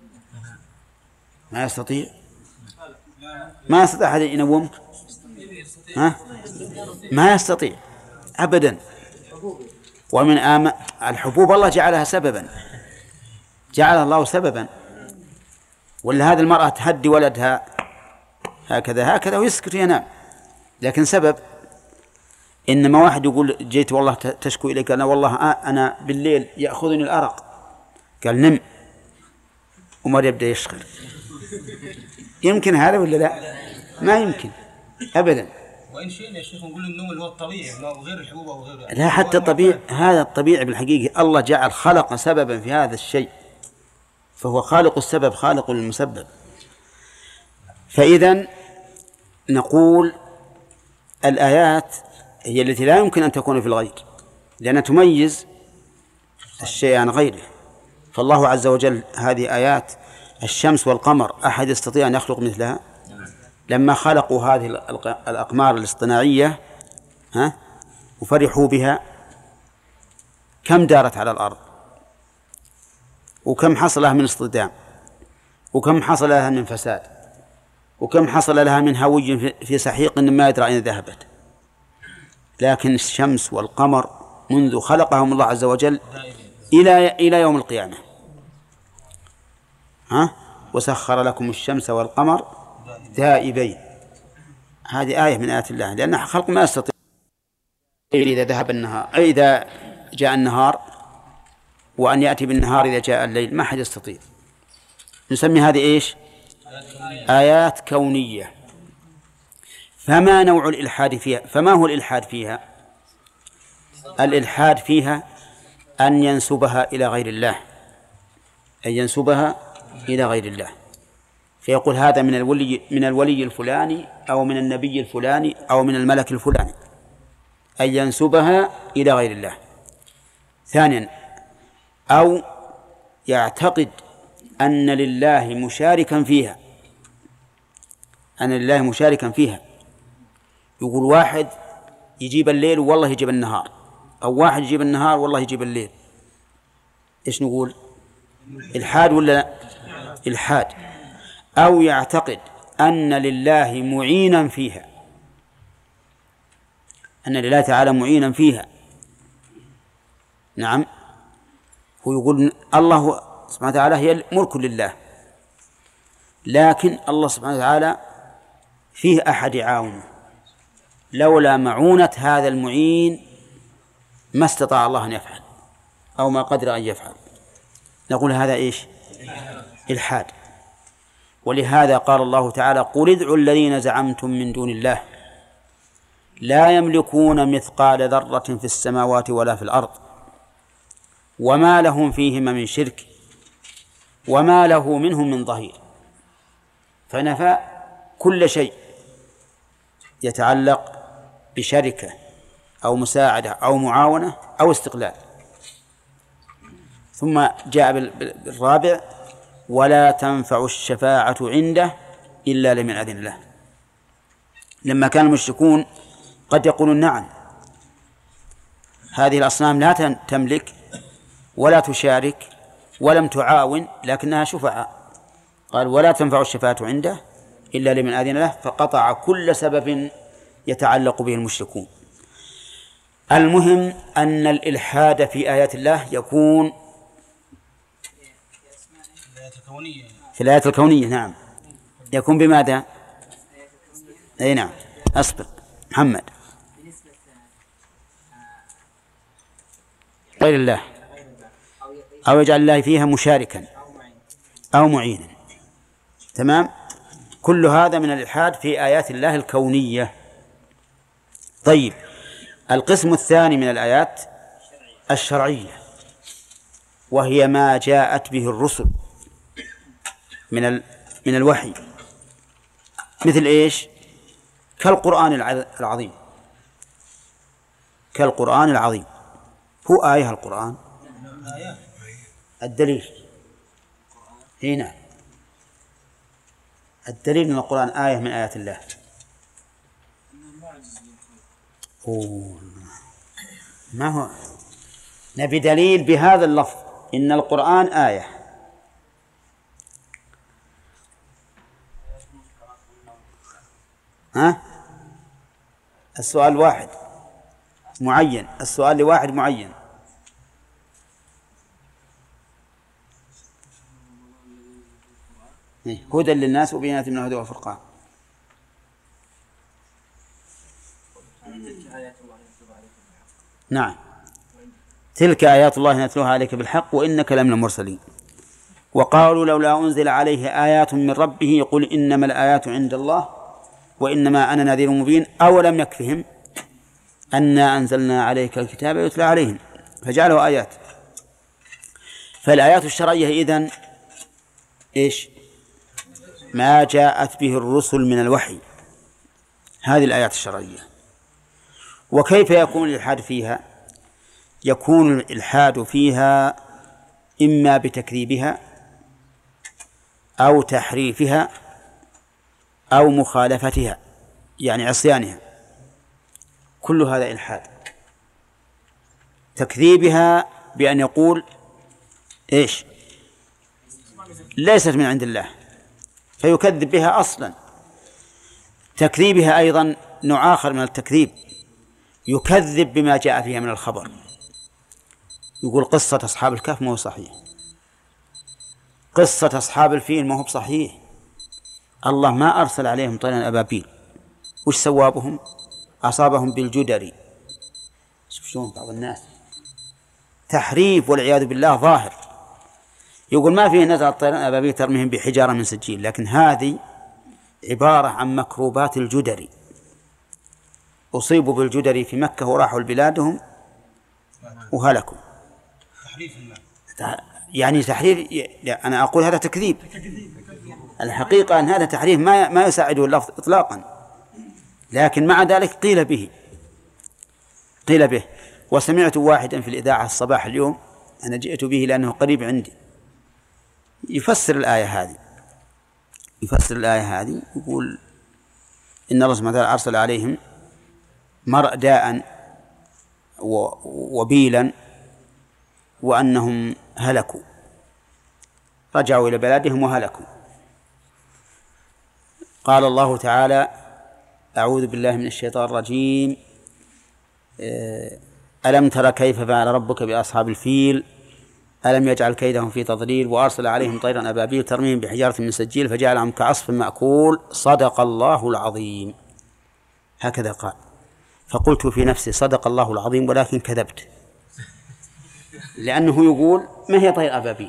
ما يستطيع، ما يستطيع أحد أن ينومك، ها؟ ما يستطيع أبدا. ومن آم الحبوب الله جعلها سببا، جعل الله سببا، ولا هذه المرأة تهدي ولدها هكذا هكذا ويسكت ينام، لكن سبب. إنما واحد يقول جيت والله تشكو إليك أنا والله أنا بالليل يأخذني الأرق، قال نم، ومر يبدأ يشغل. يمكن هذا ولا لا؟ ما يمكن أبدا. وإن شئنا يا شيخ نقول النوم اللي هو الطبيعي غير الحبوب أو غيره. لا، حتى الطبيعي، هذا الطبيعي بالحقيقة الله جعل خلق سببا في هذا الشيء، فهو خالق السبب خالق المسبب. فإذن نقول الآيات هي التي لا يمكن أن تكون في الغير، لأنها تميز الشيء عن غيره. فالله عز وجل هذه آيات الشمس والقمر أحد يستطيع أن يخلق مثلها؟ لما خلقوا هذه الأقمار الاصطناعية ها وفرحوا بها، كم دارت على الأرض، وكم حصل لها من اصطدام، وكم حصل لها من فساد، وكم حصل لها من هوي في سحيق ما يدرى أين ذهبت. لكن الشمس والقمر منذ خلقهم الله عز وجل إلى إلى يوم القيامة، ها وسخر لكم الشمس والقمر دائبين. هذه آية من آيات الله، لأن خلق ما يستطيع إذا ذهب النهار، إذا جاء النهار، وأن يأتي بالنهار إذا جاء الليل، ما حد يستطيع. نسمي هذه إيش؟ آيات كونية. فما نوع الإلحاد فيها؟ فما هو الإلحاد فيها؟ الإلحاد فيها أن ينسبها إلى غير الله، أن ينسبها إلى غير الله، فيقول هذا من الولي من الولي الفلاني أو من النبي الفلاني أو من الملك الفلاني، أن ينسبها إلى غير الله. ثانيا، أو يعتقد أن لله مشاركا فيها، أن لله مشاركا فيها. يقول واحد يجيب الليل والله يجيب النهار، أو واحد يجيب النهار والله يجيب الليل. إيش نقول؟ إلحاد ولا لا؟ إلحاد. أو يعتقد أن لله معينا فيها، أن لله تعالى معينا فيها. نعم، هو يقول الله سبحانه وتعالى هي ملك لله، لكن الله سبحانه وتعالى فيه أحد يعاونه، لولا معونة هذا المعين ما استطاع الله أن يفعل، أو ما قدر أن يفعل. نقول هذا إيش؟ إلحاد. ولهذا قال الله تعالى قل ادعوا الذين زعمتم من دون الله لا يملكون مثقال ذرة في السماوات ولا في الأرض وما لهم فيهما من شرك وما له منهم من ظهير. فنفى كل شيء يتعلق بشركة أو مساعدة أو معاونة أو استقلال. ثم جاء بالرابع ولا تنفع الشفاعة عنده إلا لمن أذن له. لما كان المشركون قد يقولون نعم هذه الأصنام لا تملك ولا تشارك ولم تعاون لكنها شفعاء، قال ولا تنفع الشفاعة عنده إلا لمن أذن له، فقطع كل سبب يتعلق به المشركون. المهم أن الإلحاد في آيات الله يكون في الآيات الكونية. نعم، يكون بماذا؟ أي نعم، أصبر محمد. غير الله، أو يجعل الله فيها مشاركا أو معينا. تمام، كل هذا من الإلحاد في آيات الله الكونية. طيب، القسم الثاني من الآيات الشرعية، وهي ما جاءت به الرسل من من الوحي. مثل إيش؟ كالقرآن العظيم، كالقرآن العظيم. هو آية القرآن؟ الدليل هنا الدليل أن القرآن آية من آيات الله. أوه. ما هو نبي دليل بهذا اللفظ إن القرآن آية. ها؟ السؤال واحد معين، السؤال لواحد معين. هدى للناس وبينات من الهدى والفرقان. نعم، تلك آيات الله نتلوها عليك بالحق وإنك لمن المرسلين. وقالوا لولا أنزل عليه آيات من ربه قل إنما الآيات عند الله وإنما أنا نذير مبين أولم يكفهم أنا أنزلنا عليك الكتاب يتلى عليهم فجعله آيات. فالآيات الشرعية إذن إيش؟ ما جاءت به الرسل من الوحي، هذه الآيات الشرعية. وكيف يكون الإلحاد فيها؟ يكون الإلحاد فيها إما بتكذيبها أو تحريفها أو مخالفتها، يعني عصيانها، كل هذا إلحاد. تكذيبها بأن يقول إيش؟ ليست من عند الله فيكذب بها أصلا. تكذيبها أيضا نوع آخر من التكذيب، يكذب بما جاء فيها من الخبر، يقول قصة أصحاب الكهف ما هو صحيح، قصة أصحاب الفيل ما هو بصحيح، الله ما أرسل عليهم طيرا أبابيل، وش سوابهم؟ أصابهم بالجدري. شوفون بعض الناس تحريف والعياذ بالله ظاهر، يقول ما فيه نزل طيران أبابيل ترميهم بحجارة من سجيل، لكن هذه عبارة عن مكروبات الجدري، أصيبوا بالجدري في مكة وراحوا لبلادهم وهلكوا. يعني تحريف، أنا أقول هذا تكذيب، الحقيقة أن هذا تحريف ما ما يساعده اللفظ إطلاقا، لكن مع ذلك قيل به قيل به وسمعت واحدا في الإذاعة الصباح اليوم، أنا جئت به لأنه قريب عندي، يفسر الآية هذه يفسر الآية هذه يقول إن الله سبحانه وتعالى أرسل عليهم مرء وبيلا وأنهم هلكوا، رجعوا إلى بلادهم وهلكوا. قال الله تعالى أعوذ بالله من الشيطان الرجيم ألم تر كيف فعل ربك بأصحاب الفيل ألم يجعل كيدهم في تضليل وأرسل عليهم طيرا أبابيل ترميهم بحجارة من سجيل فجعلهم كعصف مأكول صدق الله العظيم. هكذا قال، فقلت في نفسي صدق الله العظيم ولكن كذبت، لأنه يقول ما هي طير أبابيل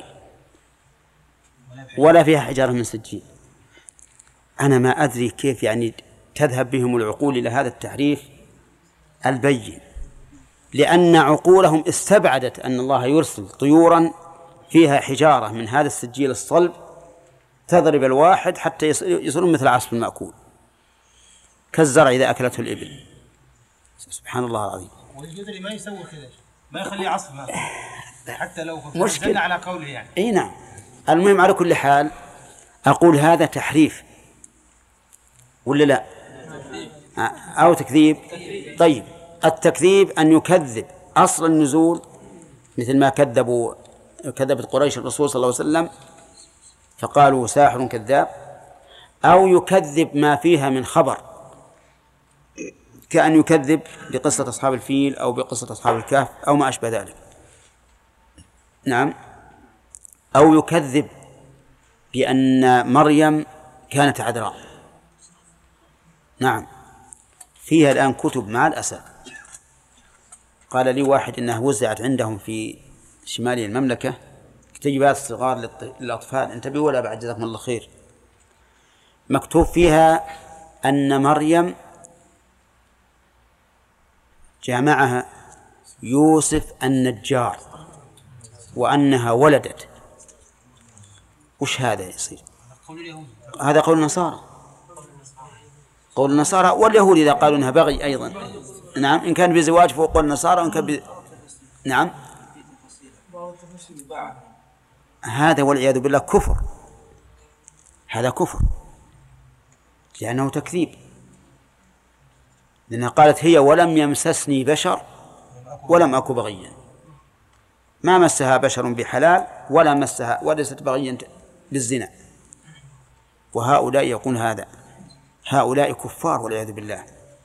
ولا فيها حجارة من سجيل. أنا ما أدري كيف يعني تذهب بهم العقول إلى هذا التحريف البين، لأن عقولهم استبعدت أن الله يرسل طيورا فيها حجارة من هذا السجيل الصلب تضرب الواحد حتى يصيرون مثل عصف المأكول كالزرع إذا أكلته الإبل. سبحان الله العظيم. والجدري ما يسوي كذا، ما يخلي عصف ما حتى لو مشكلة على قوله يعني. أي نعم. المهم على كل حال أقول هذا تحريف ولا لا أو تكذيب؟ طيب التكذيب أن يكذب أصل النزول مثل ما كذبوا كذبت قريش الرسول صلى الله عليه وسلم فقالوا ساحر كذاب، أو يكذب ما فيها من خبر كأن يكذب بقصة أصحاب الفيل أو بقصة أصحاب الكهف أو ما أشبه ذلك. نعم، أو يكذب بأن مريم كانت عذراء. نعم، فيها الآن كتب مع الأسف. قال لي واحد إنها وزعت عندهم في شمال المملكة كتيبات صغار للأطفال، انتبهوا ولا بعد جزاكم الله خير، مكتوب فيها أن مريم جامعها يوسف النجار وأنها ولدت. وش هذا يصير؟ هذا قول النصارى، قول النصارى واليهود إذا قالوا إنها بغي أيضا. نعم، إن كان بزواج فهو قول النصارى، وإن كان ب... نعم، هذا والعياذ بالله كفر، هذا كفر لأنه تكذيب، لأنها قالت هي ولم يمسسني بشر ولم أكو بغيا، ما مسها بشر بحلال ولا مسها وليست بغيا بالزنا. وهؤلاء يقول هذا، هؤلاء كفار والعياذ بالله.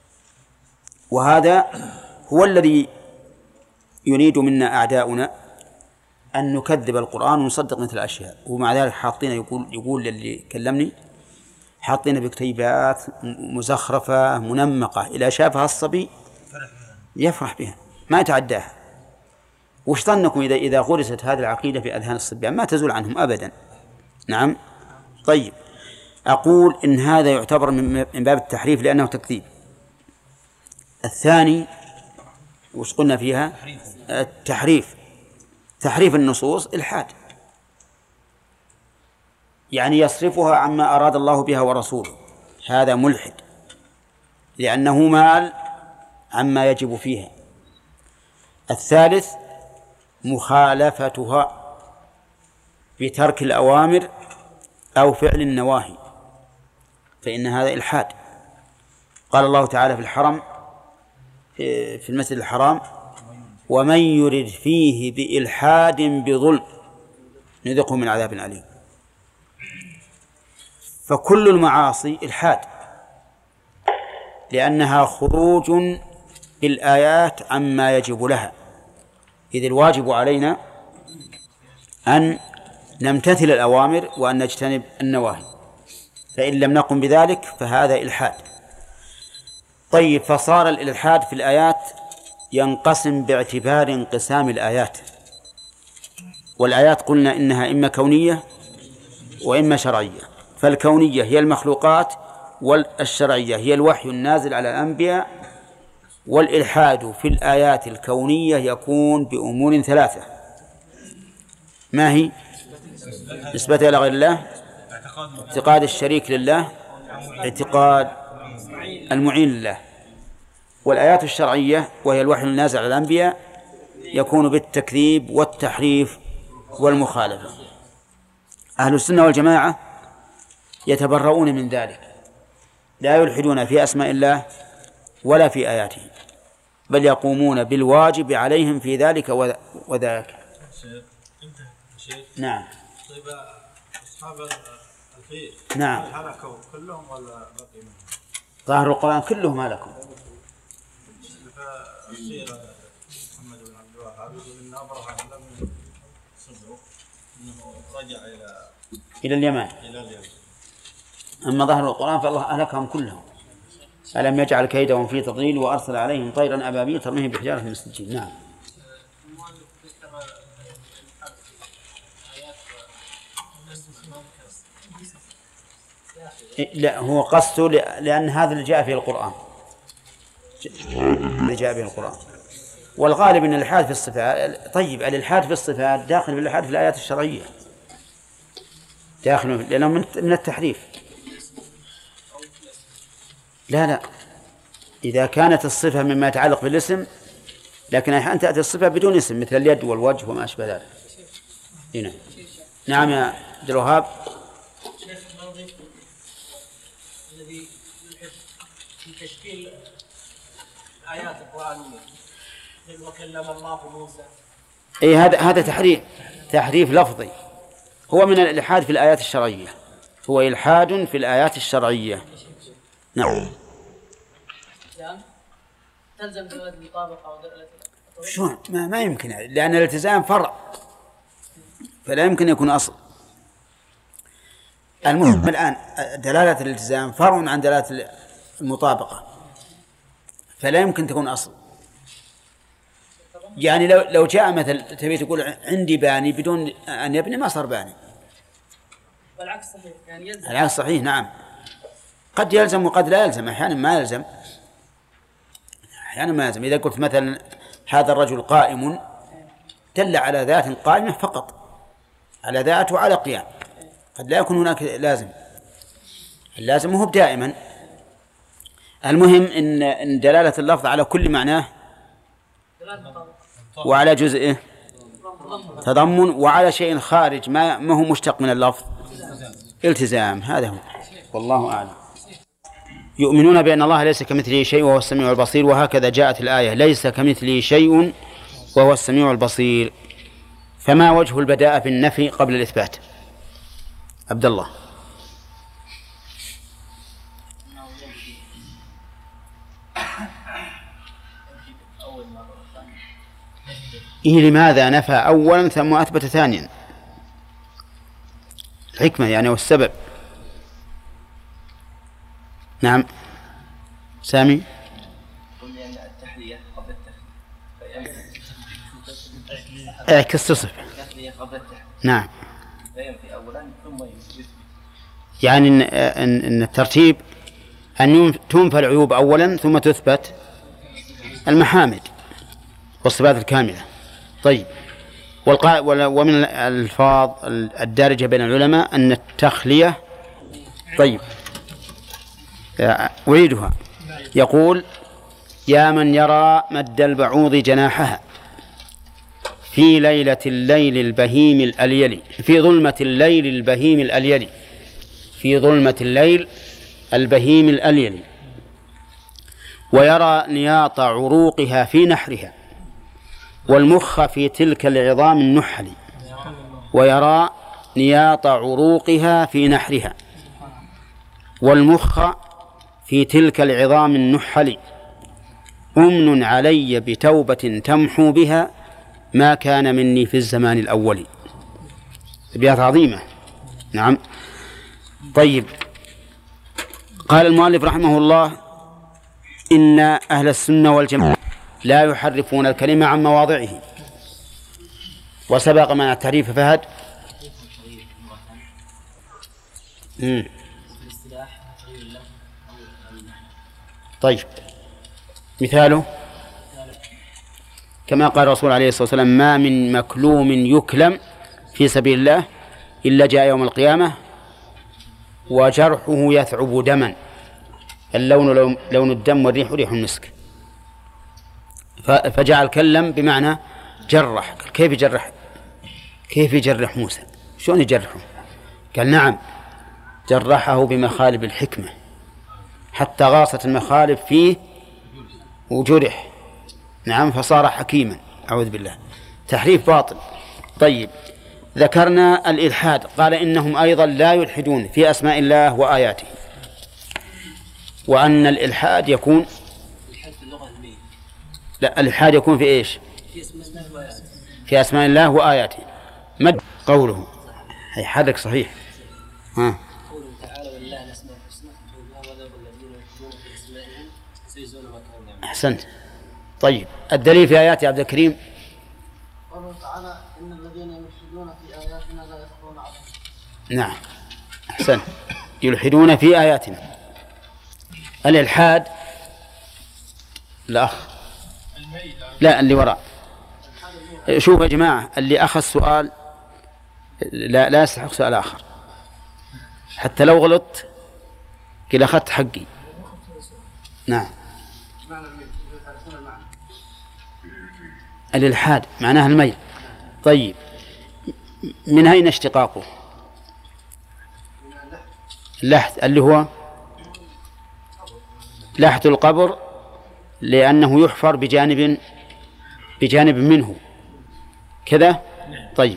وهذا هو الذي يريد منا أعداؤنا أن نكذب القرآن ونصدق مثل الأشياء، ومع ذلك حاطين، يقول يقول للي كلمني، حاطين بكتيبات مزخرفة منمقة إلى شافها الصبي يفرح بها ما يتعداها. وش ظنكم إذا إذا غرست هذه العقيدة في أذهان الصبيان؟ ما تزول عنهم أبدا. نعم. طيب، أقول إن هذا يعتبر من باب التحريف لأنه تكذيب. الثاني وش قلنا فيها؟ التحريف، تحريف النصوص إلحاد، يعني يصرفها عما أراد الله بها ورسوله، هذا ملحد لأنه مال عما يجب فيها. الثالث مخالفتها بترك الأوامر أو فعل النواهي، فإن هذا إلحاد. قال الله تعالى في الحرم، في المسجد الحرام: ومن يرد فيه بإلحاد بظلم نذقه من عذاب أليم. فكل المعاصي إلحاد لأنها خروج بالآيات عما يجب لها، إذ الواجب علينا أن نمتثل الأوامر وأن نجتنب النواهي، فإن لم نقم بذلك فهذا إلحاد. طيب، فصار الإلحاد في الآيات ينقسم باعتبار انقسام الآيات، والآيات قلنا إنها إما كونية وإما شرعية، فالكونية هي المخلوقات والشرعية هي الوحي النازل على الأنبياء. والإلحاد في الآيات الكونية يكون بأمور ثلاثة: ما هي؟ نسبتها إلى غير الله، اعتقاد الشريك لله، اعتقاد المعين لله. والآيات الشرعية وهي الوحي النازل على الأنبياء يكون بالتكذيب والتحريف والمخالفة. أهل السنة والجماعة يتبرؤون من ذلك، لا يلحدون في أسماء الله ولا في آياته، بل يقومون بالواجب عليهم في ذلك وذاك. نعم. طيب، أصحاب الفيل نعم هلكوا كلهم ولا بقي منهم؟ ظاهر القرآن كلهم هلكوا. فالسير محمد بن عبد الوهاب يقول إن أبرهة لم يصدق إنه رجع إلى إلى اليمن. إلى اليمن. أما ظاهر القرآن فالله أهلكهم كلهم. ألم يجعل كيدهم في تضليل وأرسل عليهم طيرا أبابيل ترميهم بحجارة من سجيل. نعم. لا، هو قصده لأن هذا اللي جاء فيه القرآن، اللي جاء به القرآن. والغالب أن الإلحاد في الصفات. طيب، الإلحاد في الصفات داخل في الإلحاد في الآيات الشرعية، داخل لأنه من التحريف. لا لا، إذا كانت الصفة مما يتعلق بالاسم، لكن أحيانا تأتي الصفة بدون اسم مثل اليد والوجه وما أشبه ذلك. هنا. نعم يا عبد الوهاب. شيخ الماضي الذي يلحد في تشكيل آيات القرآنية مثل وكلم الله موسى. أي هذا هذا تحريف، تحريف لفظي، هو من الإلحاد في الآيات الشرعية، هو إلحاد في الآيات الشرعية. نعم. تلزم دلالة المطابقة ودلالة شلون؟ ما ما يمكن، لأن الالتزام فرع فلا يمكن يكون أصل. المهم الآن دلالة الالتزام فرع عن دلالة المطابقة، فلا يمكن تكون أصل. يعني لو لو جاء مثل تبي تقول عندي باني بدون أن يبني ما صار باني. والعكس صحيح، يعني يلزم. العكس صحيح. نعم، قد يلزم وقد لا يلزم، أحيانا ما يلزم، أحيانا ما يلزم. إذا قلت مثلا هذا الرجل قائم دل على ذات قائمة فقط، على ذات وعلى قيام، قد لا يكون هناك لازم. اللازم هو دائما المهم إن إن دلالة اللفظ على كل معناه وعلى جزئه تضمن، وعلى شيء خارج ما ما هو مشتق من اللفظ التزام. هذا هو، والله أعلم. يؤمنون بأن الله ليس كمثله شيء وهو السميع البصير، وهكذا جاءت الآية ليس كمثله شيء وهو السميع البصير. فما وجه البداء بالنفي قبل الإثبات؟ عبد الله. إيه لماذا نفى أولا ثم أثبت ثانيا؟ الحكمة يعني والسبب. نعم سامي. قلنا أن التحلية قبل التحلية. اعكس تصف. التحلية قبل التحلية. نعم. فينفي أولا ثم يثبت. يعني إن, إن الترتيب أن تنفى العيوب أولا ثم تثبت المحامد والصفات الكاملة. طيب. ومن الألفاظ الدارجة بين العلماء أن التخلية. طيب أعيدها. يقول يا من يرى مد البعوض جناحها في ليلة الليل البهيم الأليل في ظلمة الليل البهيم الأليل في ظلمة الليل البهيم الأليل ويرى نياط عروقها في نحرها والمخ في تلك العظام النحل ويرى نياط عروقها في نحرها والمخ في تلك العظام النحل أمن علي بتوبة تمحو بها ما كان مني في الزمان الأول. أبيات عظيمة. نعم. طيب. قال المؤلف رحمه الله إن أهل السنة والجماعة لا يحرفون الكلمة عن مواضعه. وسبق معنى التحريف فهد. مم. طيب مثاله كما قال الرسول عليه الصلاة والسلام ما من مكلوم يكلم في سبيل الله إلا جاء يوم القيامة وجرحه يثعب دما اللون لون الدم والريح ريح المسك. فجعل كلم بمعنى جرح. كيف يجرح كيف يجرح موسى؟ شلون يجرحه؟ قال نعم جرحه بمخالب الحكمة حتى غاصت المخالب فيه وجرح. نعم فصار حكيما. أعوذ بالله. تحريف باطل. طيب ذكرنا الإلحاد. قال إنهم أيضا لا يلحدون في أسماء الله وآياته وأن الإلحاد يكون لا الإلحاد يكون في إيش؟ في أسماء الله وآياته. مد قوله هيحرك صحيح. ها قوله تعالى ولله الأسماء الحسنى فادعوه وذروا الذين يلحدون في أسمائهم سيجزون ما كانوا يعملون. أحسنت. طيب الدليل في آيات عبد الكريم قوله تعالى إن الذين يلحدون في آياتنا لا يخفون عليهم. نعم أحسنت. يلحدون في آياتنا. الإلحاد الأخ لا اللي وراء. شوف يا جماعة اللي أخذ سؤال لا لا يستحق سؤال آخر حتى لو غلط كلا أخذت حقي. نعم. الإلحاد معناها الميل. طيب من أين اشتقاقه؟ اللحد اللي هو لحد القبر لأنه يحفر بجانب بجانب منه كذا. طيب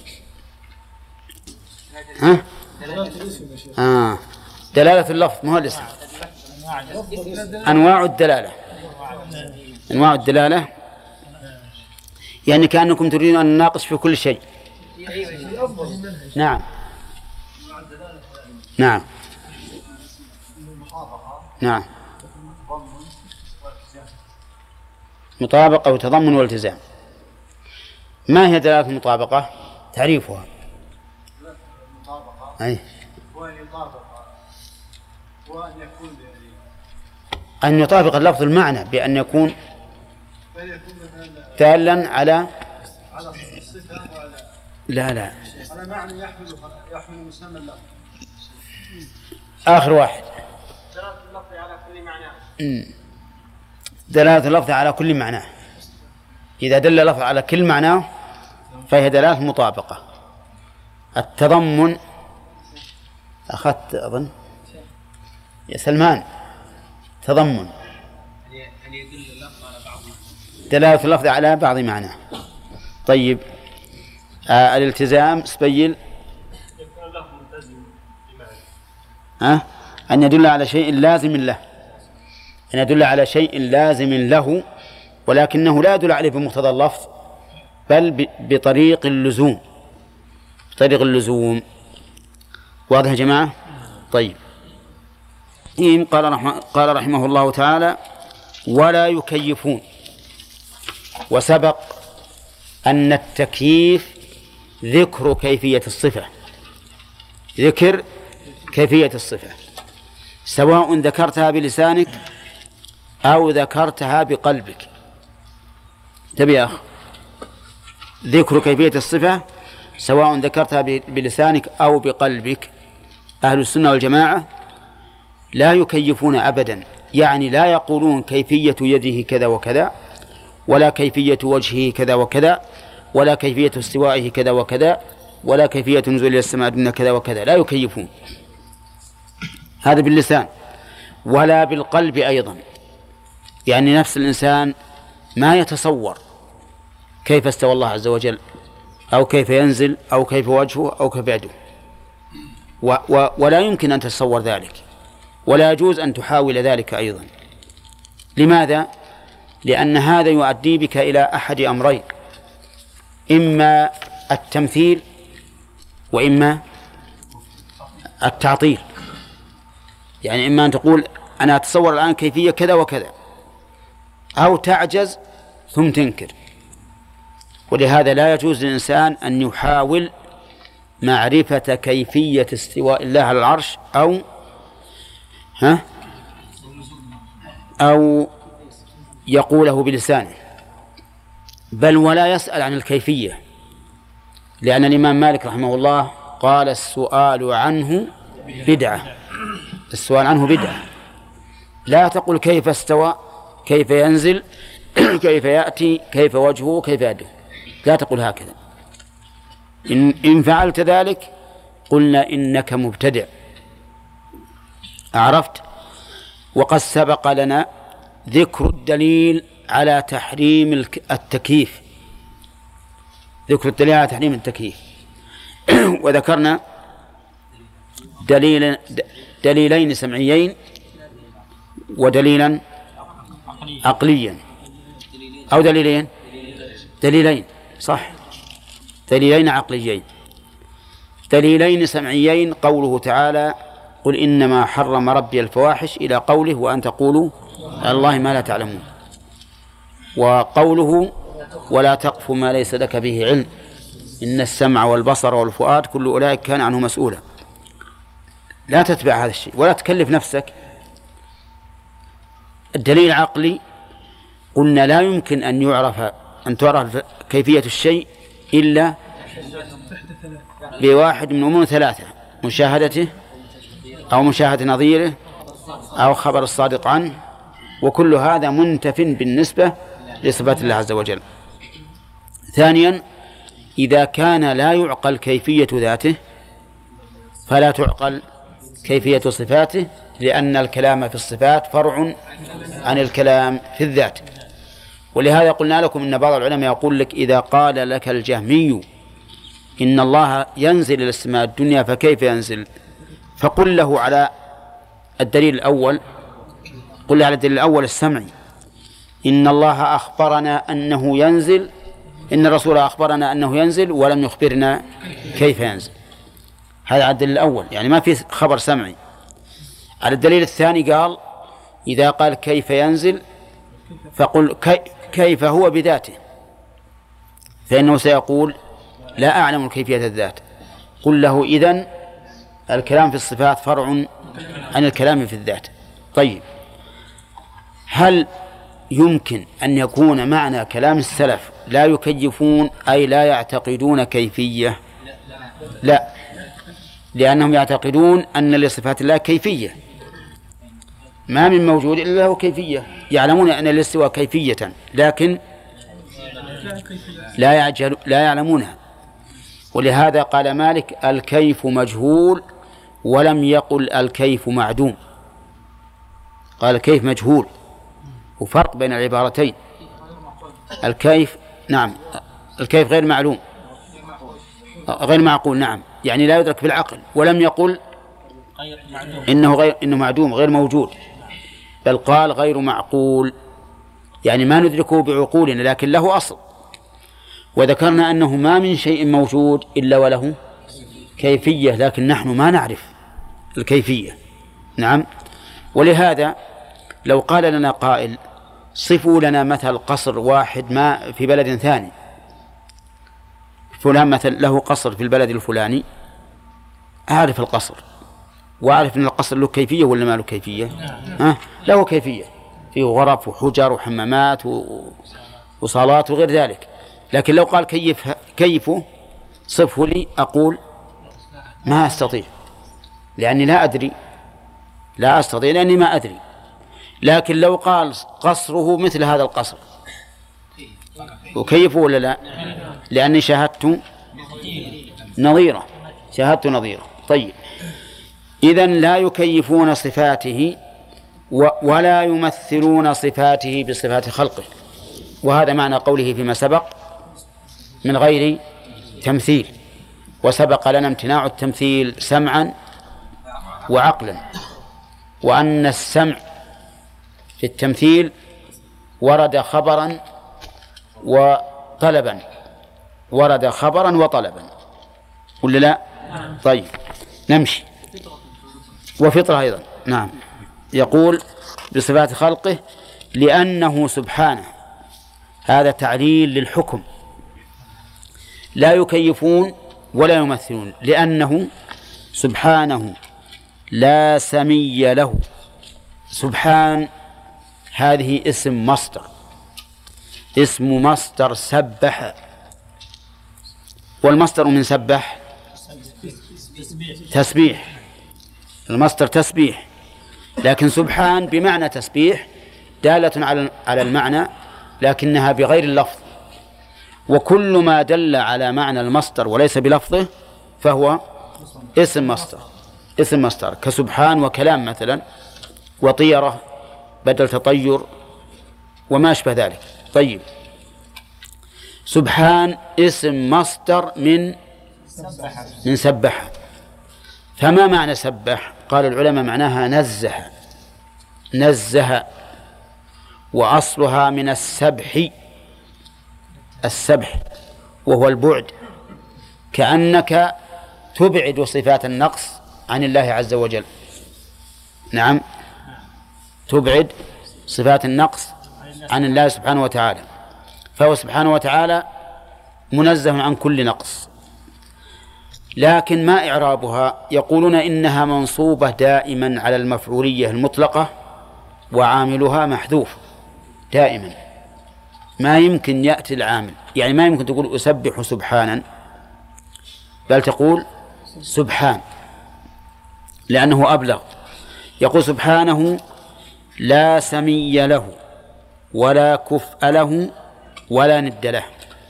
ها آه. دلالة اللفظ مو الاسم. أنواع الدلالة أنواع الدلالة يعني كأنكم تريدون أن نناقش في كل شيء. نعم نعم نعم مطابقة وتضمن والتزام. ما هي دلالة المطابقة؟ تعريفها. أي أن يطابق اللفظ المعنى بأن يكون دالا على لا لا على معنى يحمل يحمل مسمى اللفظ. آخر واحد دلالة اللفظ على كل معنى دلالة اللفظ على كل معناه، إذا دل اللفظ على كل معناه فهي دلالة مطابقة. التضمن أخذت أظن يا سلمان، تضمن دلالة اللفظ على بعض معناه. طيب آه الالتزام سبيل أه؟ أن يدل على شيء لازم له، أن يدل على شيء لازم له ولكنه لا يدل عليه بمقتضى اللفظ بل بطريق اللزوم، بطريق اللزوم. واضح يا جماعة؟ طيب قال رحمه, قال رحمه الله تعالى ولا يكيفون. وسبق أن التكييف ذكر كيفية الصفة، ذكر كيفية الصفة سواء ذكرتها بلسانك أو ذكرتها بقلبك. تبي يا أخ، ذكر كيفية الصفة سواء ذكرتها بلسانك أو بقلبك. أهل السنة والجماعة لا يكيفون أبدا، يعني لا يقولون كيفية يده كذا وكذا، ولا كيفية وجهه كذا وكذا، ولا كيفية استوائه كذا وكذا، ولا كيفية نزول إلى السماء دون كذا وكذا، لا يكيفون. هذا باللسان. ولا بالقلب أيضا، يعني نفس الإنسان ما يتصور كيف استوى الله عز وجل أو كيف ينزل أو كيف وجهه أو كيف يده، و و ولا يمكن أن تتصور ذلك، ولا يجوز أن تحاول ذلك أيضا. لماذا؟ لأن هذا يؤدي بك إلى أحد أمرين، إما التمثيل وإما التعطيل. يعني إما أن تقول أنا أتصور الآن كيفية كذا وكذا، أو تعجز ثم تنكر. ولهذا لا يجوز للإنسان أن يحاول معرفة كيفية استواء الله على العرش أو ها أو يقوله بلسانه، بل ولا يسأل عن الكيفية، لأن الإمام مالك رحمه الله قال السؤال عنه بدعة، السؤال عنه بدعة. لا تقل كيف استوى، كيف ينزل، كيف يأتي، كيف وجهه، كيف يده، لا تقل هكذا. إن, إن فعلت ذلك قلنا إنك مبتدع. عرفت؟ وقد سبق لنا ذكر الدليل على تحريم التكييف، ذكر الدليل على تحريم التكييف وذكرنا دليل دليلين سمعيين ودليلا عقليا، أو دليلين دليلين صح دليلين عقليين. دليلين سمعيين قوله تعالى قل إنما حرم ربي الفواحش إلى قوله وأن تقولوا على الله ما لا تعلمون، وقوله ولا تقف ما ليس لك به علم إن السمع والبصر والفؤاد كل أولئك كان عنه مسؤولا. لا تتبع هذا الشيء ولا تكلف نفسك. الدليل العقلي قلنا لا يمكن أن يعرف أن تعرف كيفية الشيء إلا بواحد من أمور ثلاثة: مشاهدته أو مشاهدة نظيره أو خبر الصادق عنه، وكل هذا منتف بالنسبة لصفات الله عز وجل. ثانيا إذا كان لا يعقل كيفية ذاته فلا تعقل كيفية صفاته، لأن الكلام في الصفات فرع عن الكلام في الذات. ولهذا قلنا لكم إن بعض العلماء يقول لك إذا قال لك الجهمي إن الله ينزل إلى السماء الدنيا فكيف ينزل، فقل له على الدليل الأول، قل على الدليل الأول السمعي إن الله أخبرنا أنه ينزل، إن الرسول أخبرنا أنه ينزل ولم يخبرنا كيف ينزل. هذا على الدليل الأول، يعني ما في خبر سمعي. على الدليل الثاني قال إذا قال كيف ينزل فقل كي كيف هو بذاته، فإنه سيقول لا أعلم كيفية الذات. قل له إذن الكلام في الصفات فرع عن الكلام في الذات. طيب هل يمكن أن يكون معنى كلام السلف لا يكيفون أي لا يعتقدون كيفية؟ لا، لأنهم يعتقدون أن لصفات الله كيفية، ما من موجود إلا له كيفية، يعلمون أن الاستواء كيفية لكن لا يعجل لا يعلمونها. ولهذا قال مالك الكيف مجهول ولم يقل الكيف معدوم، قال الكيف مجهول، وفرق بين العبارتين. الكيف نعم الكيف غير معلوم غير معقول، نعم يعني لا يدرك بالعقل، ولم يقل إنه غير إنه معدوم غير موجود، بل قال غير معقول يعني ما ندركه بعقولنا لكن له أصل. وذكرنا أنه ما من شيء موجود إلا وله كيفية لكن نحن ما نعرف الكيفية. نعم. ولهذا لو قال لنا قائل صفوا لنا مثل قصر واحد ما في بلد ثاني، فلان مثل له قصر في البلد الفلاني، أعرف القصر وأعرف أن القصر له كيفية ولا ما له كيفية؟ ها؟ له كيفية، فيه غرف وحجر وحمامات وصالات وغير ذلك. لكن لو قال كيف كيفه صفه لي أقول ما أستطيع، لأني لا أدري لا أستطيع لأني ما أدري. لكن لو قال قصره مثل هذا القصر وكيفه ولا لا؟ لأني شاهدت نظيرة شاهدت نظيرة. طيب إذن لا يكيفون صفاته ولا يمثلون صفاته بصفات خلقه، وهذا معنى قوله فيما سبق من غير تمثيل. وسبق لنا امتناع التمثيل سمعا وعقلا، وأن السمع في التمثيل ورد خبرا وطلبا ورد خبرا وطلبا ولا لا؟ طيب نمشي. وفطرة أيضا نعم يقول بصفات خلقه لأنه سبحانه، هذا تعليل للحكم، لا يكيفون ولا يمثلون، لأنه سبحانه لا سمي له. سبحان هذه اسم مصدر، اسم مصدر سبح، والمصدر من سبح تسبيح، المصدر تسبيح، لكن سبحان بمعنى تسبيح دالة على على المعنى لكنها بغير اللفظ. وكل ما دل على معنى المصدر وليس بلفظه فهو اسم مصدر اسم مصدر كسبحان وكلام مثلا، وطيرة بدل تطير وما أشبه ذلك. طيب سبحان اسم مصدر من من سبح. فما معنى سبح؟ قال العلماء معناها نزه نزه وأصلها من السبح السبح وهو البعد، كأنك تبعد صفات النقص عن الله عز وجل. نعم تبعد صفات النقص عن الله سبحانه وتعالى، فهو سبحانه وتعالى منزه عن كل نقص. لكن ما إعرابها؟ يقولون إنها منصوبة دائما على المفعولية المطلقة وعاملها محذوف دائما، ما يمكن يأتي العامل، يعني ما يمكن تقول أسبح سبحانا، بل تقول سبحان لأنه أبلغ. يقول سبحانه لا سمي له ولا كفء له ولا ند له.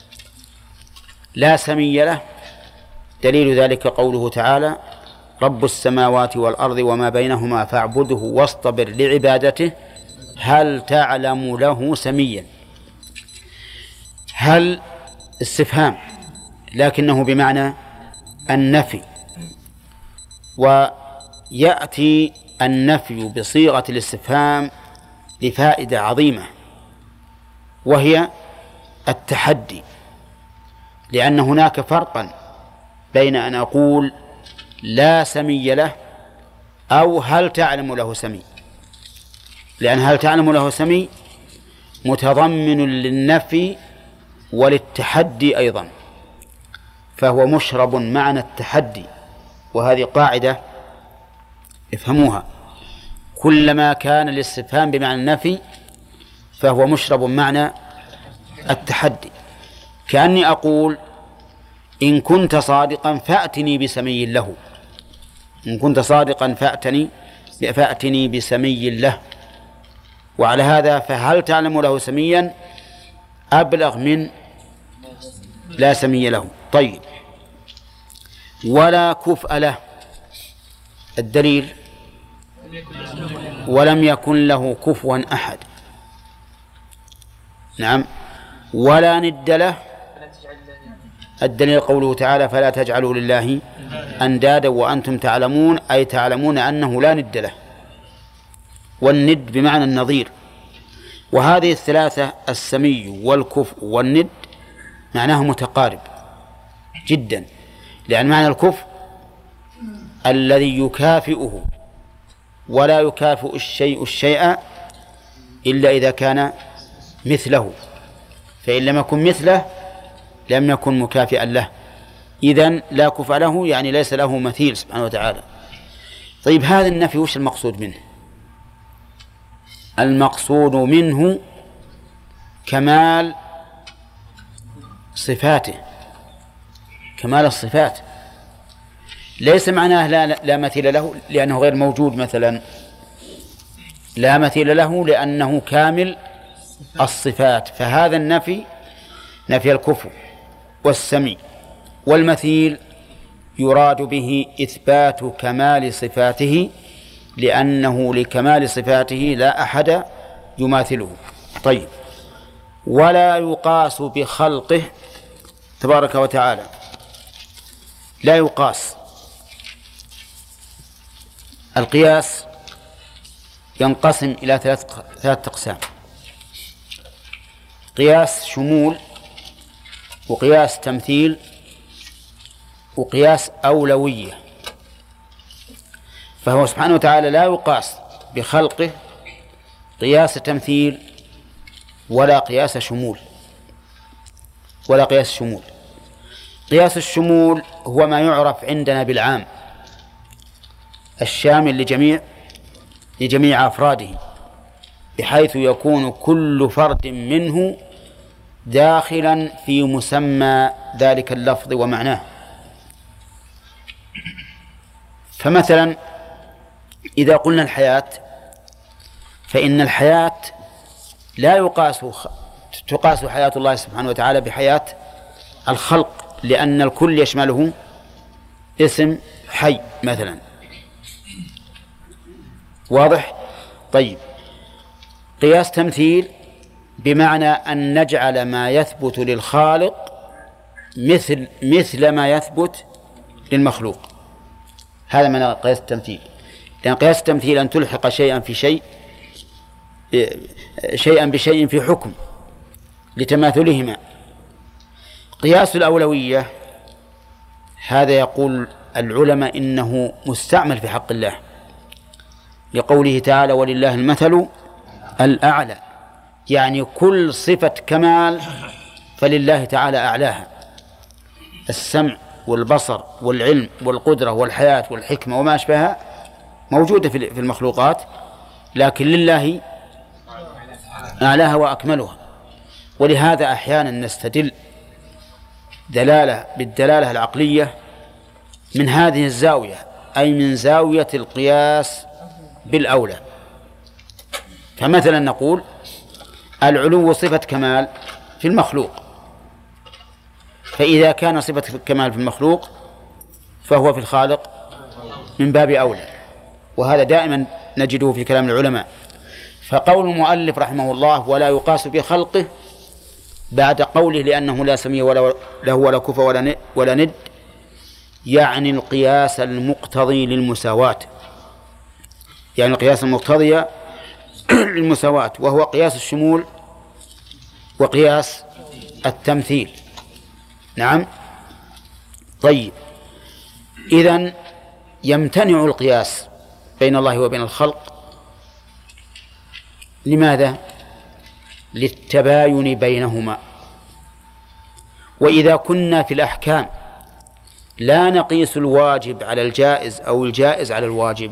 لا سمي له دليل ذلك قوله تعالى رب السماوات والأرض وما بينهما فاعبده واصطبر لعبادته هل تعلم له سميا. هل استفهام لكنه بمعنى النفي، ويأتي النفي بصيغة الاستفهام لفائدة عظيمة وهي التحدي، لأن هناك فرقا بين أن أقول لا سمي له أو هل تعلم له سمي، لأن هل تعلم له سمي متضمن للنفي وللتحدي أيضا، فهو مشرب معنى التحدي. وهذه قاعدة افهموها، كلما كان الاستفهام بمعنى النفي فهو مشرب معنى التحدي. كأني أقول إن كنت صادقا فأتني بسمي له، إن كنت صادقا فأتني فأتني بسمي له. وعلى هذا فهل تعلم له سميا أبلغ من لا سمي له. طيب، ولا كفء له، الدليل ولم يكن له كفوا أحد. نعم. ولا ند له، الدليل قوله تعالى فلا تجعلوا لله أندادا وأنتم تعلمون، أي تعلمون أنه لا ند له، والند بمعنى النظير. وهذه الثلاثة السمي والكفء والند معناه متقارب جدا، لأن معنى الكفء الذي يكافئه ولا يكافئ الشيء الشيء إلا إذا كان مثله، فإن لم يكن مثله لم يكن مكافئا له، إذن لا كفء له، يعني ليس له مثيل سبحانه وتعالى. طيب، هذا النفي وش المقصود منه؟ المقصود منه كمال صفاته، كمال الصفات. ليس معناه لا, لا مثيل له لأنه غير موجود مثلا، لا مثيل له لأنه كامل الصفات. فهذا النفي نفي الكفر والسمي، والمثيل يراد به إثبات كمال صفاته، لأنه لكمال صفاته لا أحد يماثله. طيب، ولا يقاس بخلقه تبارك وتعالى، لا يقاس. القياس ينقسم إلى ثلاث ثلاث أقسام: قياس شمول، وقياس تمثيل، وقياس أولوية. فهو سبحانه وتعالى لا يقاس بخلقه قياس تمثيل ولا قياس شمول ولا قياس شمول. قياس الشمول هو ما يعرف عندنا بالعام الشامل لجميع لجميع أفراده، بحيث يكون كل فرد منه داخلا في مسمى ذلك اللفظ ومعناه. فمثلا إذا قلنا الحياة، فإن الحياة لا يقاس تقاس حياة الله سبحانه وتعالى بحياة الخلق، لأن الكل يشمله اسم حي مثلا. واضح؟ طيب، قياس تمثيل بمعنى أن نجعل ما يثبت للخالق مثل مثل ما يثبت للمخلوق. هذا معنى قياس التمثيل. لأن قياس التمثيل أن تلحق شيئا في شيء شيئا بشيء في حكم لتماثلهما. قياس الأولوية هذا يقول العلماء إنه مستعمل في حق الله، لقوله تعالى ولله المثل الأعلى، يعني كل صفة كمال فلله تعالى أعلاها. السمع والبصر والعلم والقدرة والحياة والحكمة وما أشبهها موجودة في المخلوقات، لكن لله أعلاها وأكملها. ولهذا أحيانا نستدل دلالة بالدلالة العقلية من هذه الزاوية، أي من زاوية القياس بالأولى. فمثلا نقول العلو صفة كمال في المخلوق، فإذا كان صفة كمال في المخلوق فهو في الخالق من باب أولى، وهذا دائما نجده في كلام العلماء. فقول المؤلف رحمه الله ولا يقاس بخلقه بعد قوله لأنه لا سمي ولا له ولا كفى ولا ولا ند، يعني القياس المقتضي للمساواة، يعني القياس المقتضي للمساواة، وهو قياس الشمول وقياس التمثيل. نعم. طيب، إذن يمتنع القياس بين الله وبين الخلق. لماذا؟ للتباين بينهما. وإذا كنا في الأحكام لا نقيس الواجب على الجائز أو الجائز على الواجب،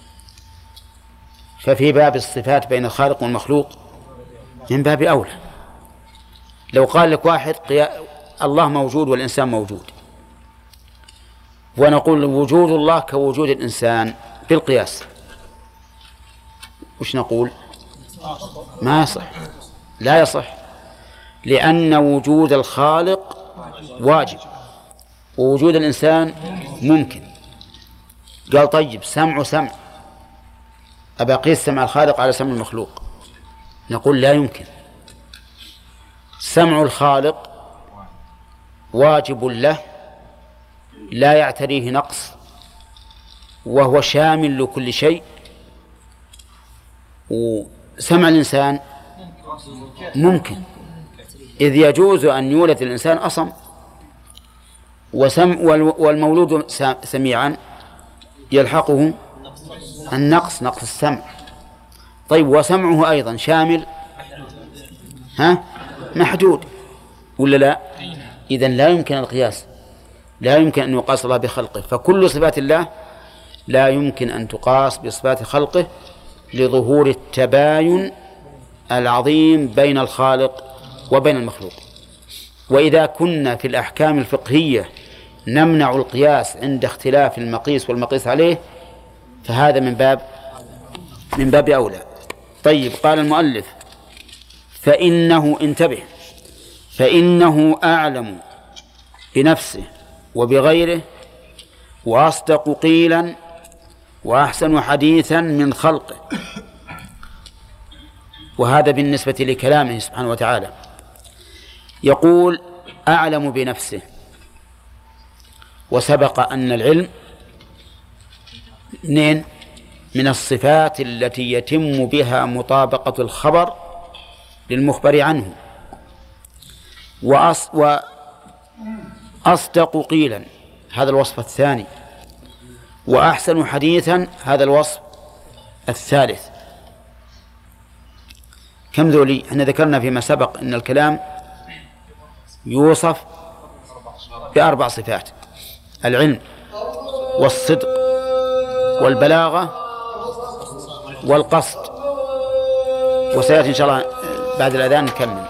ففي باب الصفات بين الخالق والمخلوق من باب أولى. لو قال لك واحد الله موجود والإنسان موجود، ونقول وجود الله كوجود الإنسان بالقياس، وش نقول؟ ما يصح، لا يصح، لأن وجود الخالق واجب ووجود الإنسان ممكن. قال طيب سمع سمع، أبا قيس سمع الخالق على سمع المخلوق، نقول لا يمكن. سمع الخالق واجب له لا يعتريه نقص، وهو شامل لكل شيء. وسمع الإنسان ممكن، إذ يجوز أن يولد الإنسان أصم، وسمع والمولود سميعا يلحقه النقص، نقص السمع. طيب وسمعه أيضا شامل ها محدود ولا لا؟ إذن لا يمكن القياس، لا يمكن أن يقاس الله بخلقه. فكل صفات الله لا يمكن أن تقاس بصفات خلقه لظهور التباين العظيم بين الخالق وبين المخلوق. وإذا كنا في الأحكام الفقهية نمنع القياس عند اختلاف المقيس والمقيس عليه، فهذا من باب من باب أولى. طيب قال المؤلف فإنه، انتبه، فإنه أعلم بنفسه وبغيره وأصدق قيلا وأحسن حديثا من خلقه. وهذا بالنسبة لكلامه سبحانه وتعالى. يقول أعلم بنفسه، وسبق أن العلم منين؟ من الصفات التي يتم بها مطابقة الخبر للمخبر عنه. وأص وأصدق قيلا هذا الوصف الثاني، وأحسن حديثا هذا الوصف الثالث. كم ذولي؟ احنا ذكرنا فيما سبق أن الكلام يوصف بأربع صفات: العلم والصدق والبلاغة والقصد. وسيأتي إن شاء الله بعد الأذان نكمل.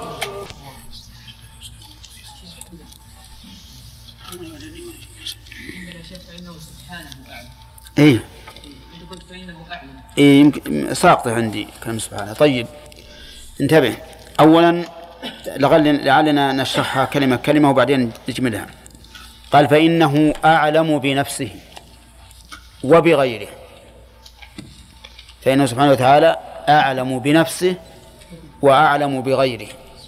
إيه إيه يمكن ساقطه عندي كلمة سبحانه. طيب انتبه، أولا لعلنا نشرحها كلمة كلمة وبعدين نجملها. قال فإنه أعلم بنفسه وبغيره، فإنه سبحانه وتعالى أعلم بنفسه وأعلم بغيره.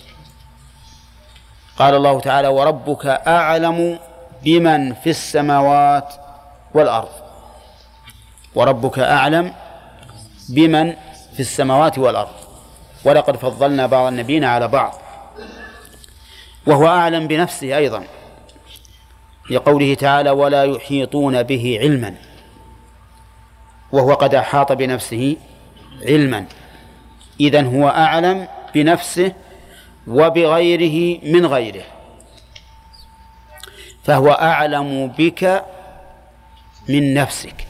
قال الله تعالى وربك أعلم بمن في السماوات والأرض. وربك أعلم بمن في السماوات والأرض، ولقد فضلنا بعض النبيين على بعض. وهو أعلم بنفسه أيضا لقوله تعالى ولا يحيطون به علما، وهو قد أحاط بنفسه علما. إذن هو أعلم بنفسه وبغيره من غيره، فهو أعلم بك من نفسك،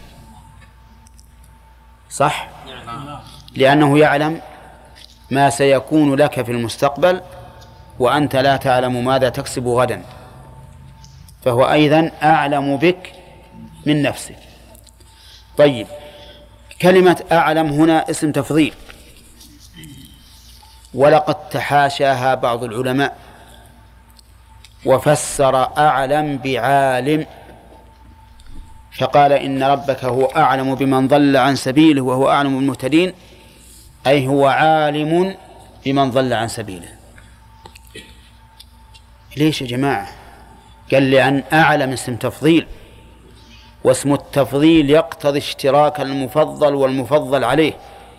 صح؟ لأنه يعلم ما سيكون لك في المستقبل وأنت لا تعلم ماذا تكسب غدا، فهو أيضا أعلم بك من نفسك. طيب كلمة أعلم هنا اسم تفضيل، ولقد تحاشاها بعض العلماء وفسر أعلم بعالم، فقال إن ربك هو أعلم بمن ضل عن سبيله وهو أعلم بالمهتدين، أي هو عالم بمن ضل عن سبيله. ليش يا جماعة؟ قال لأن أعلم اسم تفضيل، واسم التفضيل يقتضي اشتراك المفضل والمفضل عليه،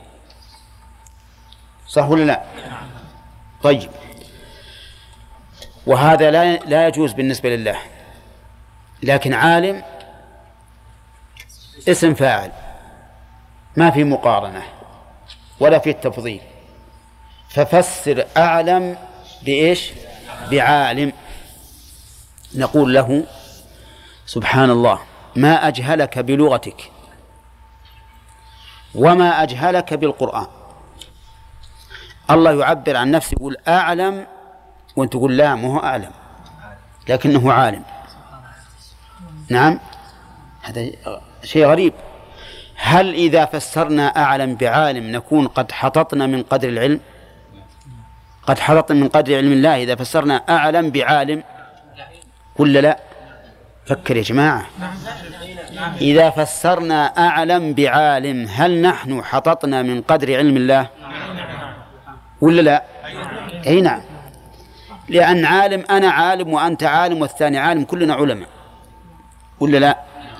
صح ولا لا؟ طيب وهذا لا لا يجوز بالنسبة لله. لكن عالم اسم فاعل، ما في مقارنة ولا في التفضيل، ففسر أعلم بإيش؟ بعالم. نقول له سبحان الله ما أجهلك بلغتك وما أجهلك بالقرآن. الله يعبر عن نفسه يقول أعلم، وأنت تقول لا ما هو أعلم لكنه عالم. نعم هذا شيء غريب. هل إذا فسرنا أعلم بعالم نكون قد حططنا من قدر العلم؟ قد حططنا من قدر علم الله إذا فسرنا أعلم بعالم ولا لا؟ فكر يا جماعة. إذا فسرنا أعلم بعالم هل نحن حططنا من قدر علم الله ولا لا؟ أي نعم، لأن عالم، أنا عالم وأنت عالم والثاني عالم، كلنا علماء ولا لا؟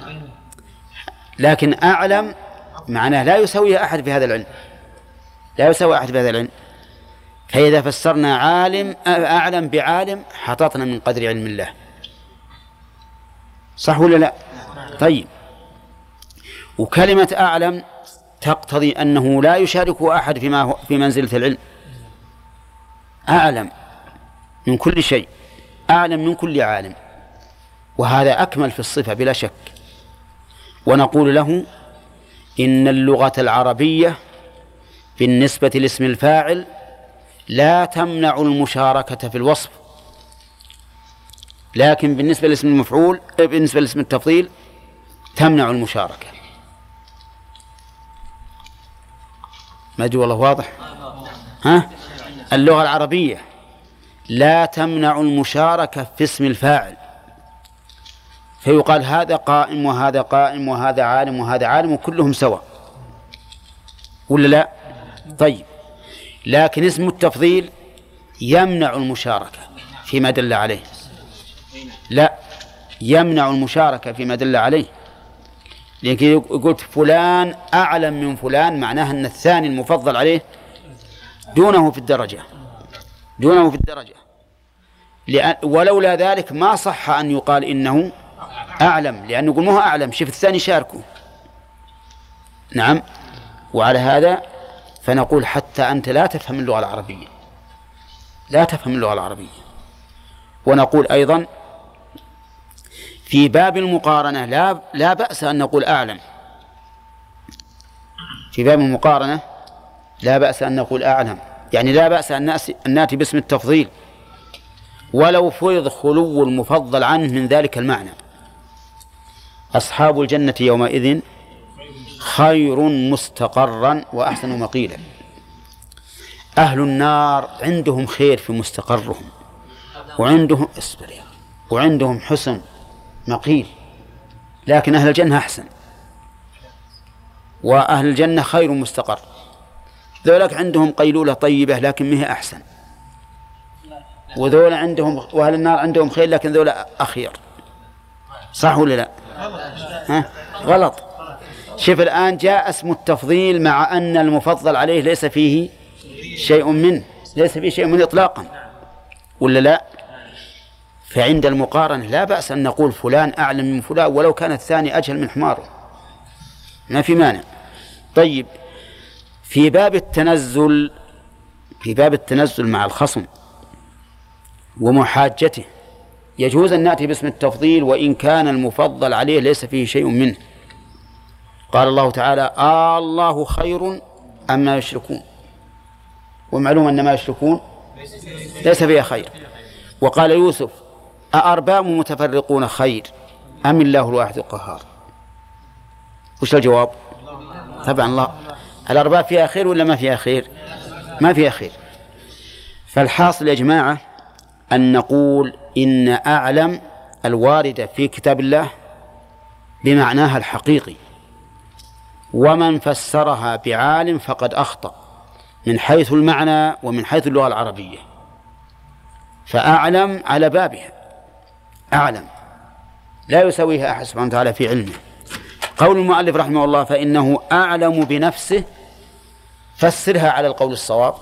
لكن أعلم معناه لا يسوي أحد في هذا العلم، لا يسوي أحد في هذا العلم. فإذا فسرنا عالم أعلم بعالم حططنا من قدر علم الله، صح ولا لا؟ طيب، وكلمة أعلم تقتضي أنه لا يشاركه أحد فيما هو في منزلة العلم. أعلم من كل شيء، أعلم من كل عالم، وهذا أكمل في الصفة بلا شك. ونقول له إن اللغة العربية بالنسبة لاسم الفاعل لا تمنع المشاركة في الوصف، لكن بالنسبة لاسم المفعول، بالنسبة لاسم التفضيل تمنع المشاركة. ما أدري والله واضح؟ ها؟ اللغة العربية لا تمنع المشاركة في اسم الفاعل، فيقال هذا قائم وهذا قائم وهذا عالم وهذا عالم وكلهم سواء ولا لا؟ طيب، لكن اسم التفضيل يمنع المشاركة فيما دل عليه، لا يمنع المشاركة فيما دل عليه. لكن قلت فلان أعلم من فلان معناه أن الثاني المفضل عليه دونه في الدرجة، دونه في الدرجة، لأن ولولا ذلك ما صح أن يقال إنه أعلم، لأنه يقول ما هو أعلم، شوف الثاني شاركه. نعم، وعلى هذا فنقول حتى أنت لا تفهم اللغة العربية، لا تفهم اللغة العربية. ونقول أيضا في باب المقارنة لا لا بأس أن نقول أعلم، في باب المقارنة لا بأس أن نقول أعلم، يعني لا بأس أن نأتي باسم التفضيل ولو فرض خلو المفضل عنه من ذلك المعنى. أصحاب الجنة يومئذ خير مستقرا وأحسن مقيلا. أهل النار عندهم خير في مستقرهم، وعندهم وعندهم حسن مقيل، لكن أهل الجنة أحسن، وأهل الجنة خير مستقر. ذولك عندهم قيلولة طيبة لكن مه أحسن، وذولا عندهم، وأهل النار عندهم خير لكن ذولا أخير. صح ولا لا؟ ها؟ غلط. شوف الآن جاء اسم التفضيل مع أن المفضل عليه ليس فيه شيء منه، ليس فيه شيء منه إطلاقا ولا لا؟ فعند المقارنة لا بأس أن نقول فلان أعلم من فلان ولو كان الثاني أجهل من حماره، ما في مانع. طيب، في باب التنزل، في باب التنزل مع الخصم ومحاجته يجوز أن نأتي باسم التفضيل وإن كان المفضل عليه ليس فيه شيء منه. قال الله تعالى آه الله خير أما يشركون، ومعلوم أن ما يشركون ليس فيه خير. وقال يوسف أأرباب متفرقون خير أم الله الواحد القهار؟ وش الجواب؟ طبعا الله. الأرباب فيها خير ولا ما فيها خير؟ ما فيها خير. فالحاصل يا جماعة أن نقول إن أعلم الواردة في كتاب الله بمعناها الحقيقي، ومن فسرها بعالم فقد أخطأ من حيث المعنى ومن حيث اللغة العربية. فأعلم على بابها، أعلم لا يسويها أحد سبحانه وتعالى في علمه. قول المؤلف رحمه الله فإنه أعلم بنفسه، فسرها على القول الصواب.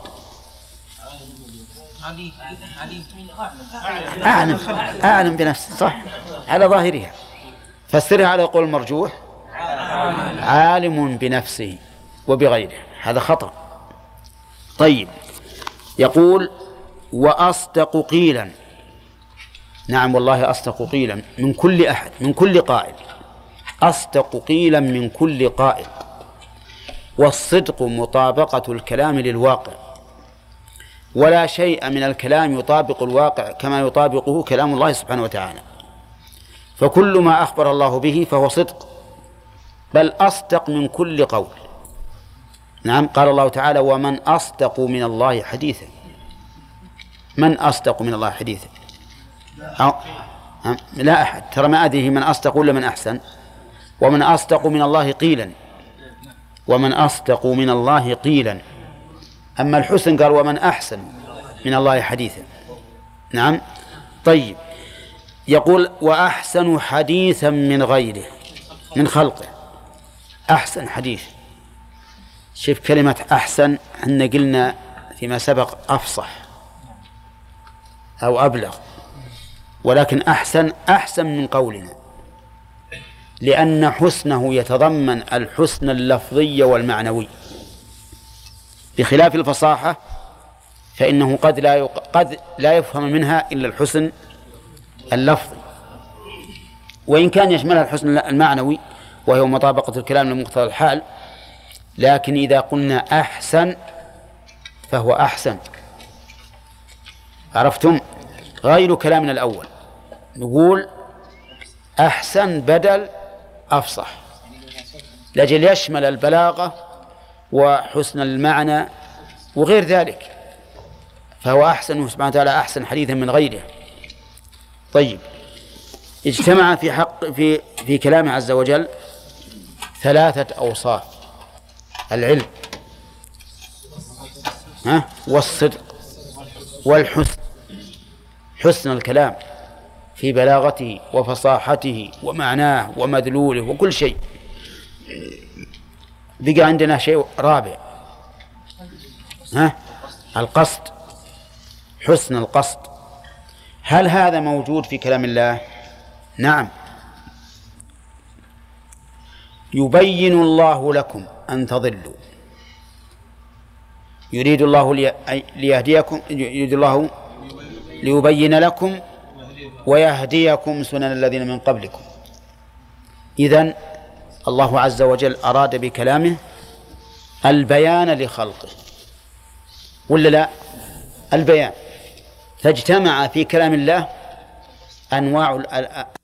أعلم أعلم بنفسه صح على ظاهرها، فسرها على القول المرجوح عالم بنفسه وبغيره، هذا خطأ. طيب، يقول وأصدق قيلا، نعم والله أصدق قيلا من كل أحد، من كل قائل، أصدق قيلا من كل قائل. والصدق مطابقة الكلام للواقع، ولا شيء من الكلام يطابق الواقع كما يطابقه كلام الله سبحانه وتعالى. فكل ما أخبر الله به فهو صدق، بل أصدق من كل قول. نعم، قال الله تعالى: ومن أصدق من الله حديثا. من أصدق من الله حديثا؟ أو لا أحد، ترى ما أدري من أصدق ولا من أحسن. ومن أصدق من الله قيلا، ومن أصدق من الله قيلا. أما الحسن قال: ومن أحسن من الله حديثا. نعم. طيب، يقول: وأحسن حديثا من غيره، من خلقه. أحسن حديث. شوف كلمة أحسن، أن قلنا فيما سبق أفصح أو أبلغ، ولكن أحسن أحسن من قولنا، لأن حسنه يتضمن الحسن اللفظي والمعنوي، بخلاف الفصاحة فإنه قد لا يق... قد لا يفهم منها إلا الحسن اللفظي، وإن كان يشملها الحسن المعنوي وهو مطابقة الكلام لمقتضى الحال، لكن إذا قلنا أحسن فهو أحسن. عرفتم؟ غير كلامنا الأول، نقول أحسن بدل أفصح، لأجل يشمل البلاغة وحسن المعنى وغير ذلك، فهو أحسن سبحانه وتعالى أحسن حديثا من غيره. طيب، اجتمع في حق في في كلامه عز وجل ثلاثة أوصاف: العلم، ها، والصدق، والحسن. حسن الكلام في بلاغته وفصاحته ومعناه ومدلوله وكل شيء. بقى عندنا شيء رابع، ها، القصد، حسن القصد. هل هذا موجود في كلام الله؟ نعم. يبين الله لكم أن تضلوا، يريد الله ليهديكم، يريد الله ليبين لكم ويهديكم سنن الذين من قبلكم. إذن الله عز وجل أراد بكلامه البيان لخلقه، ولا لا؟ البيان. فاجتمع في كلام الله أنواع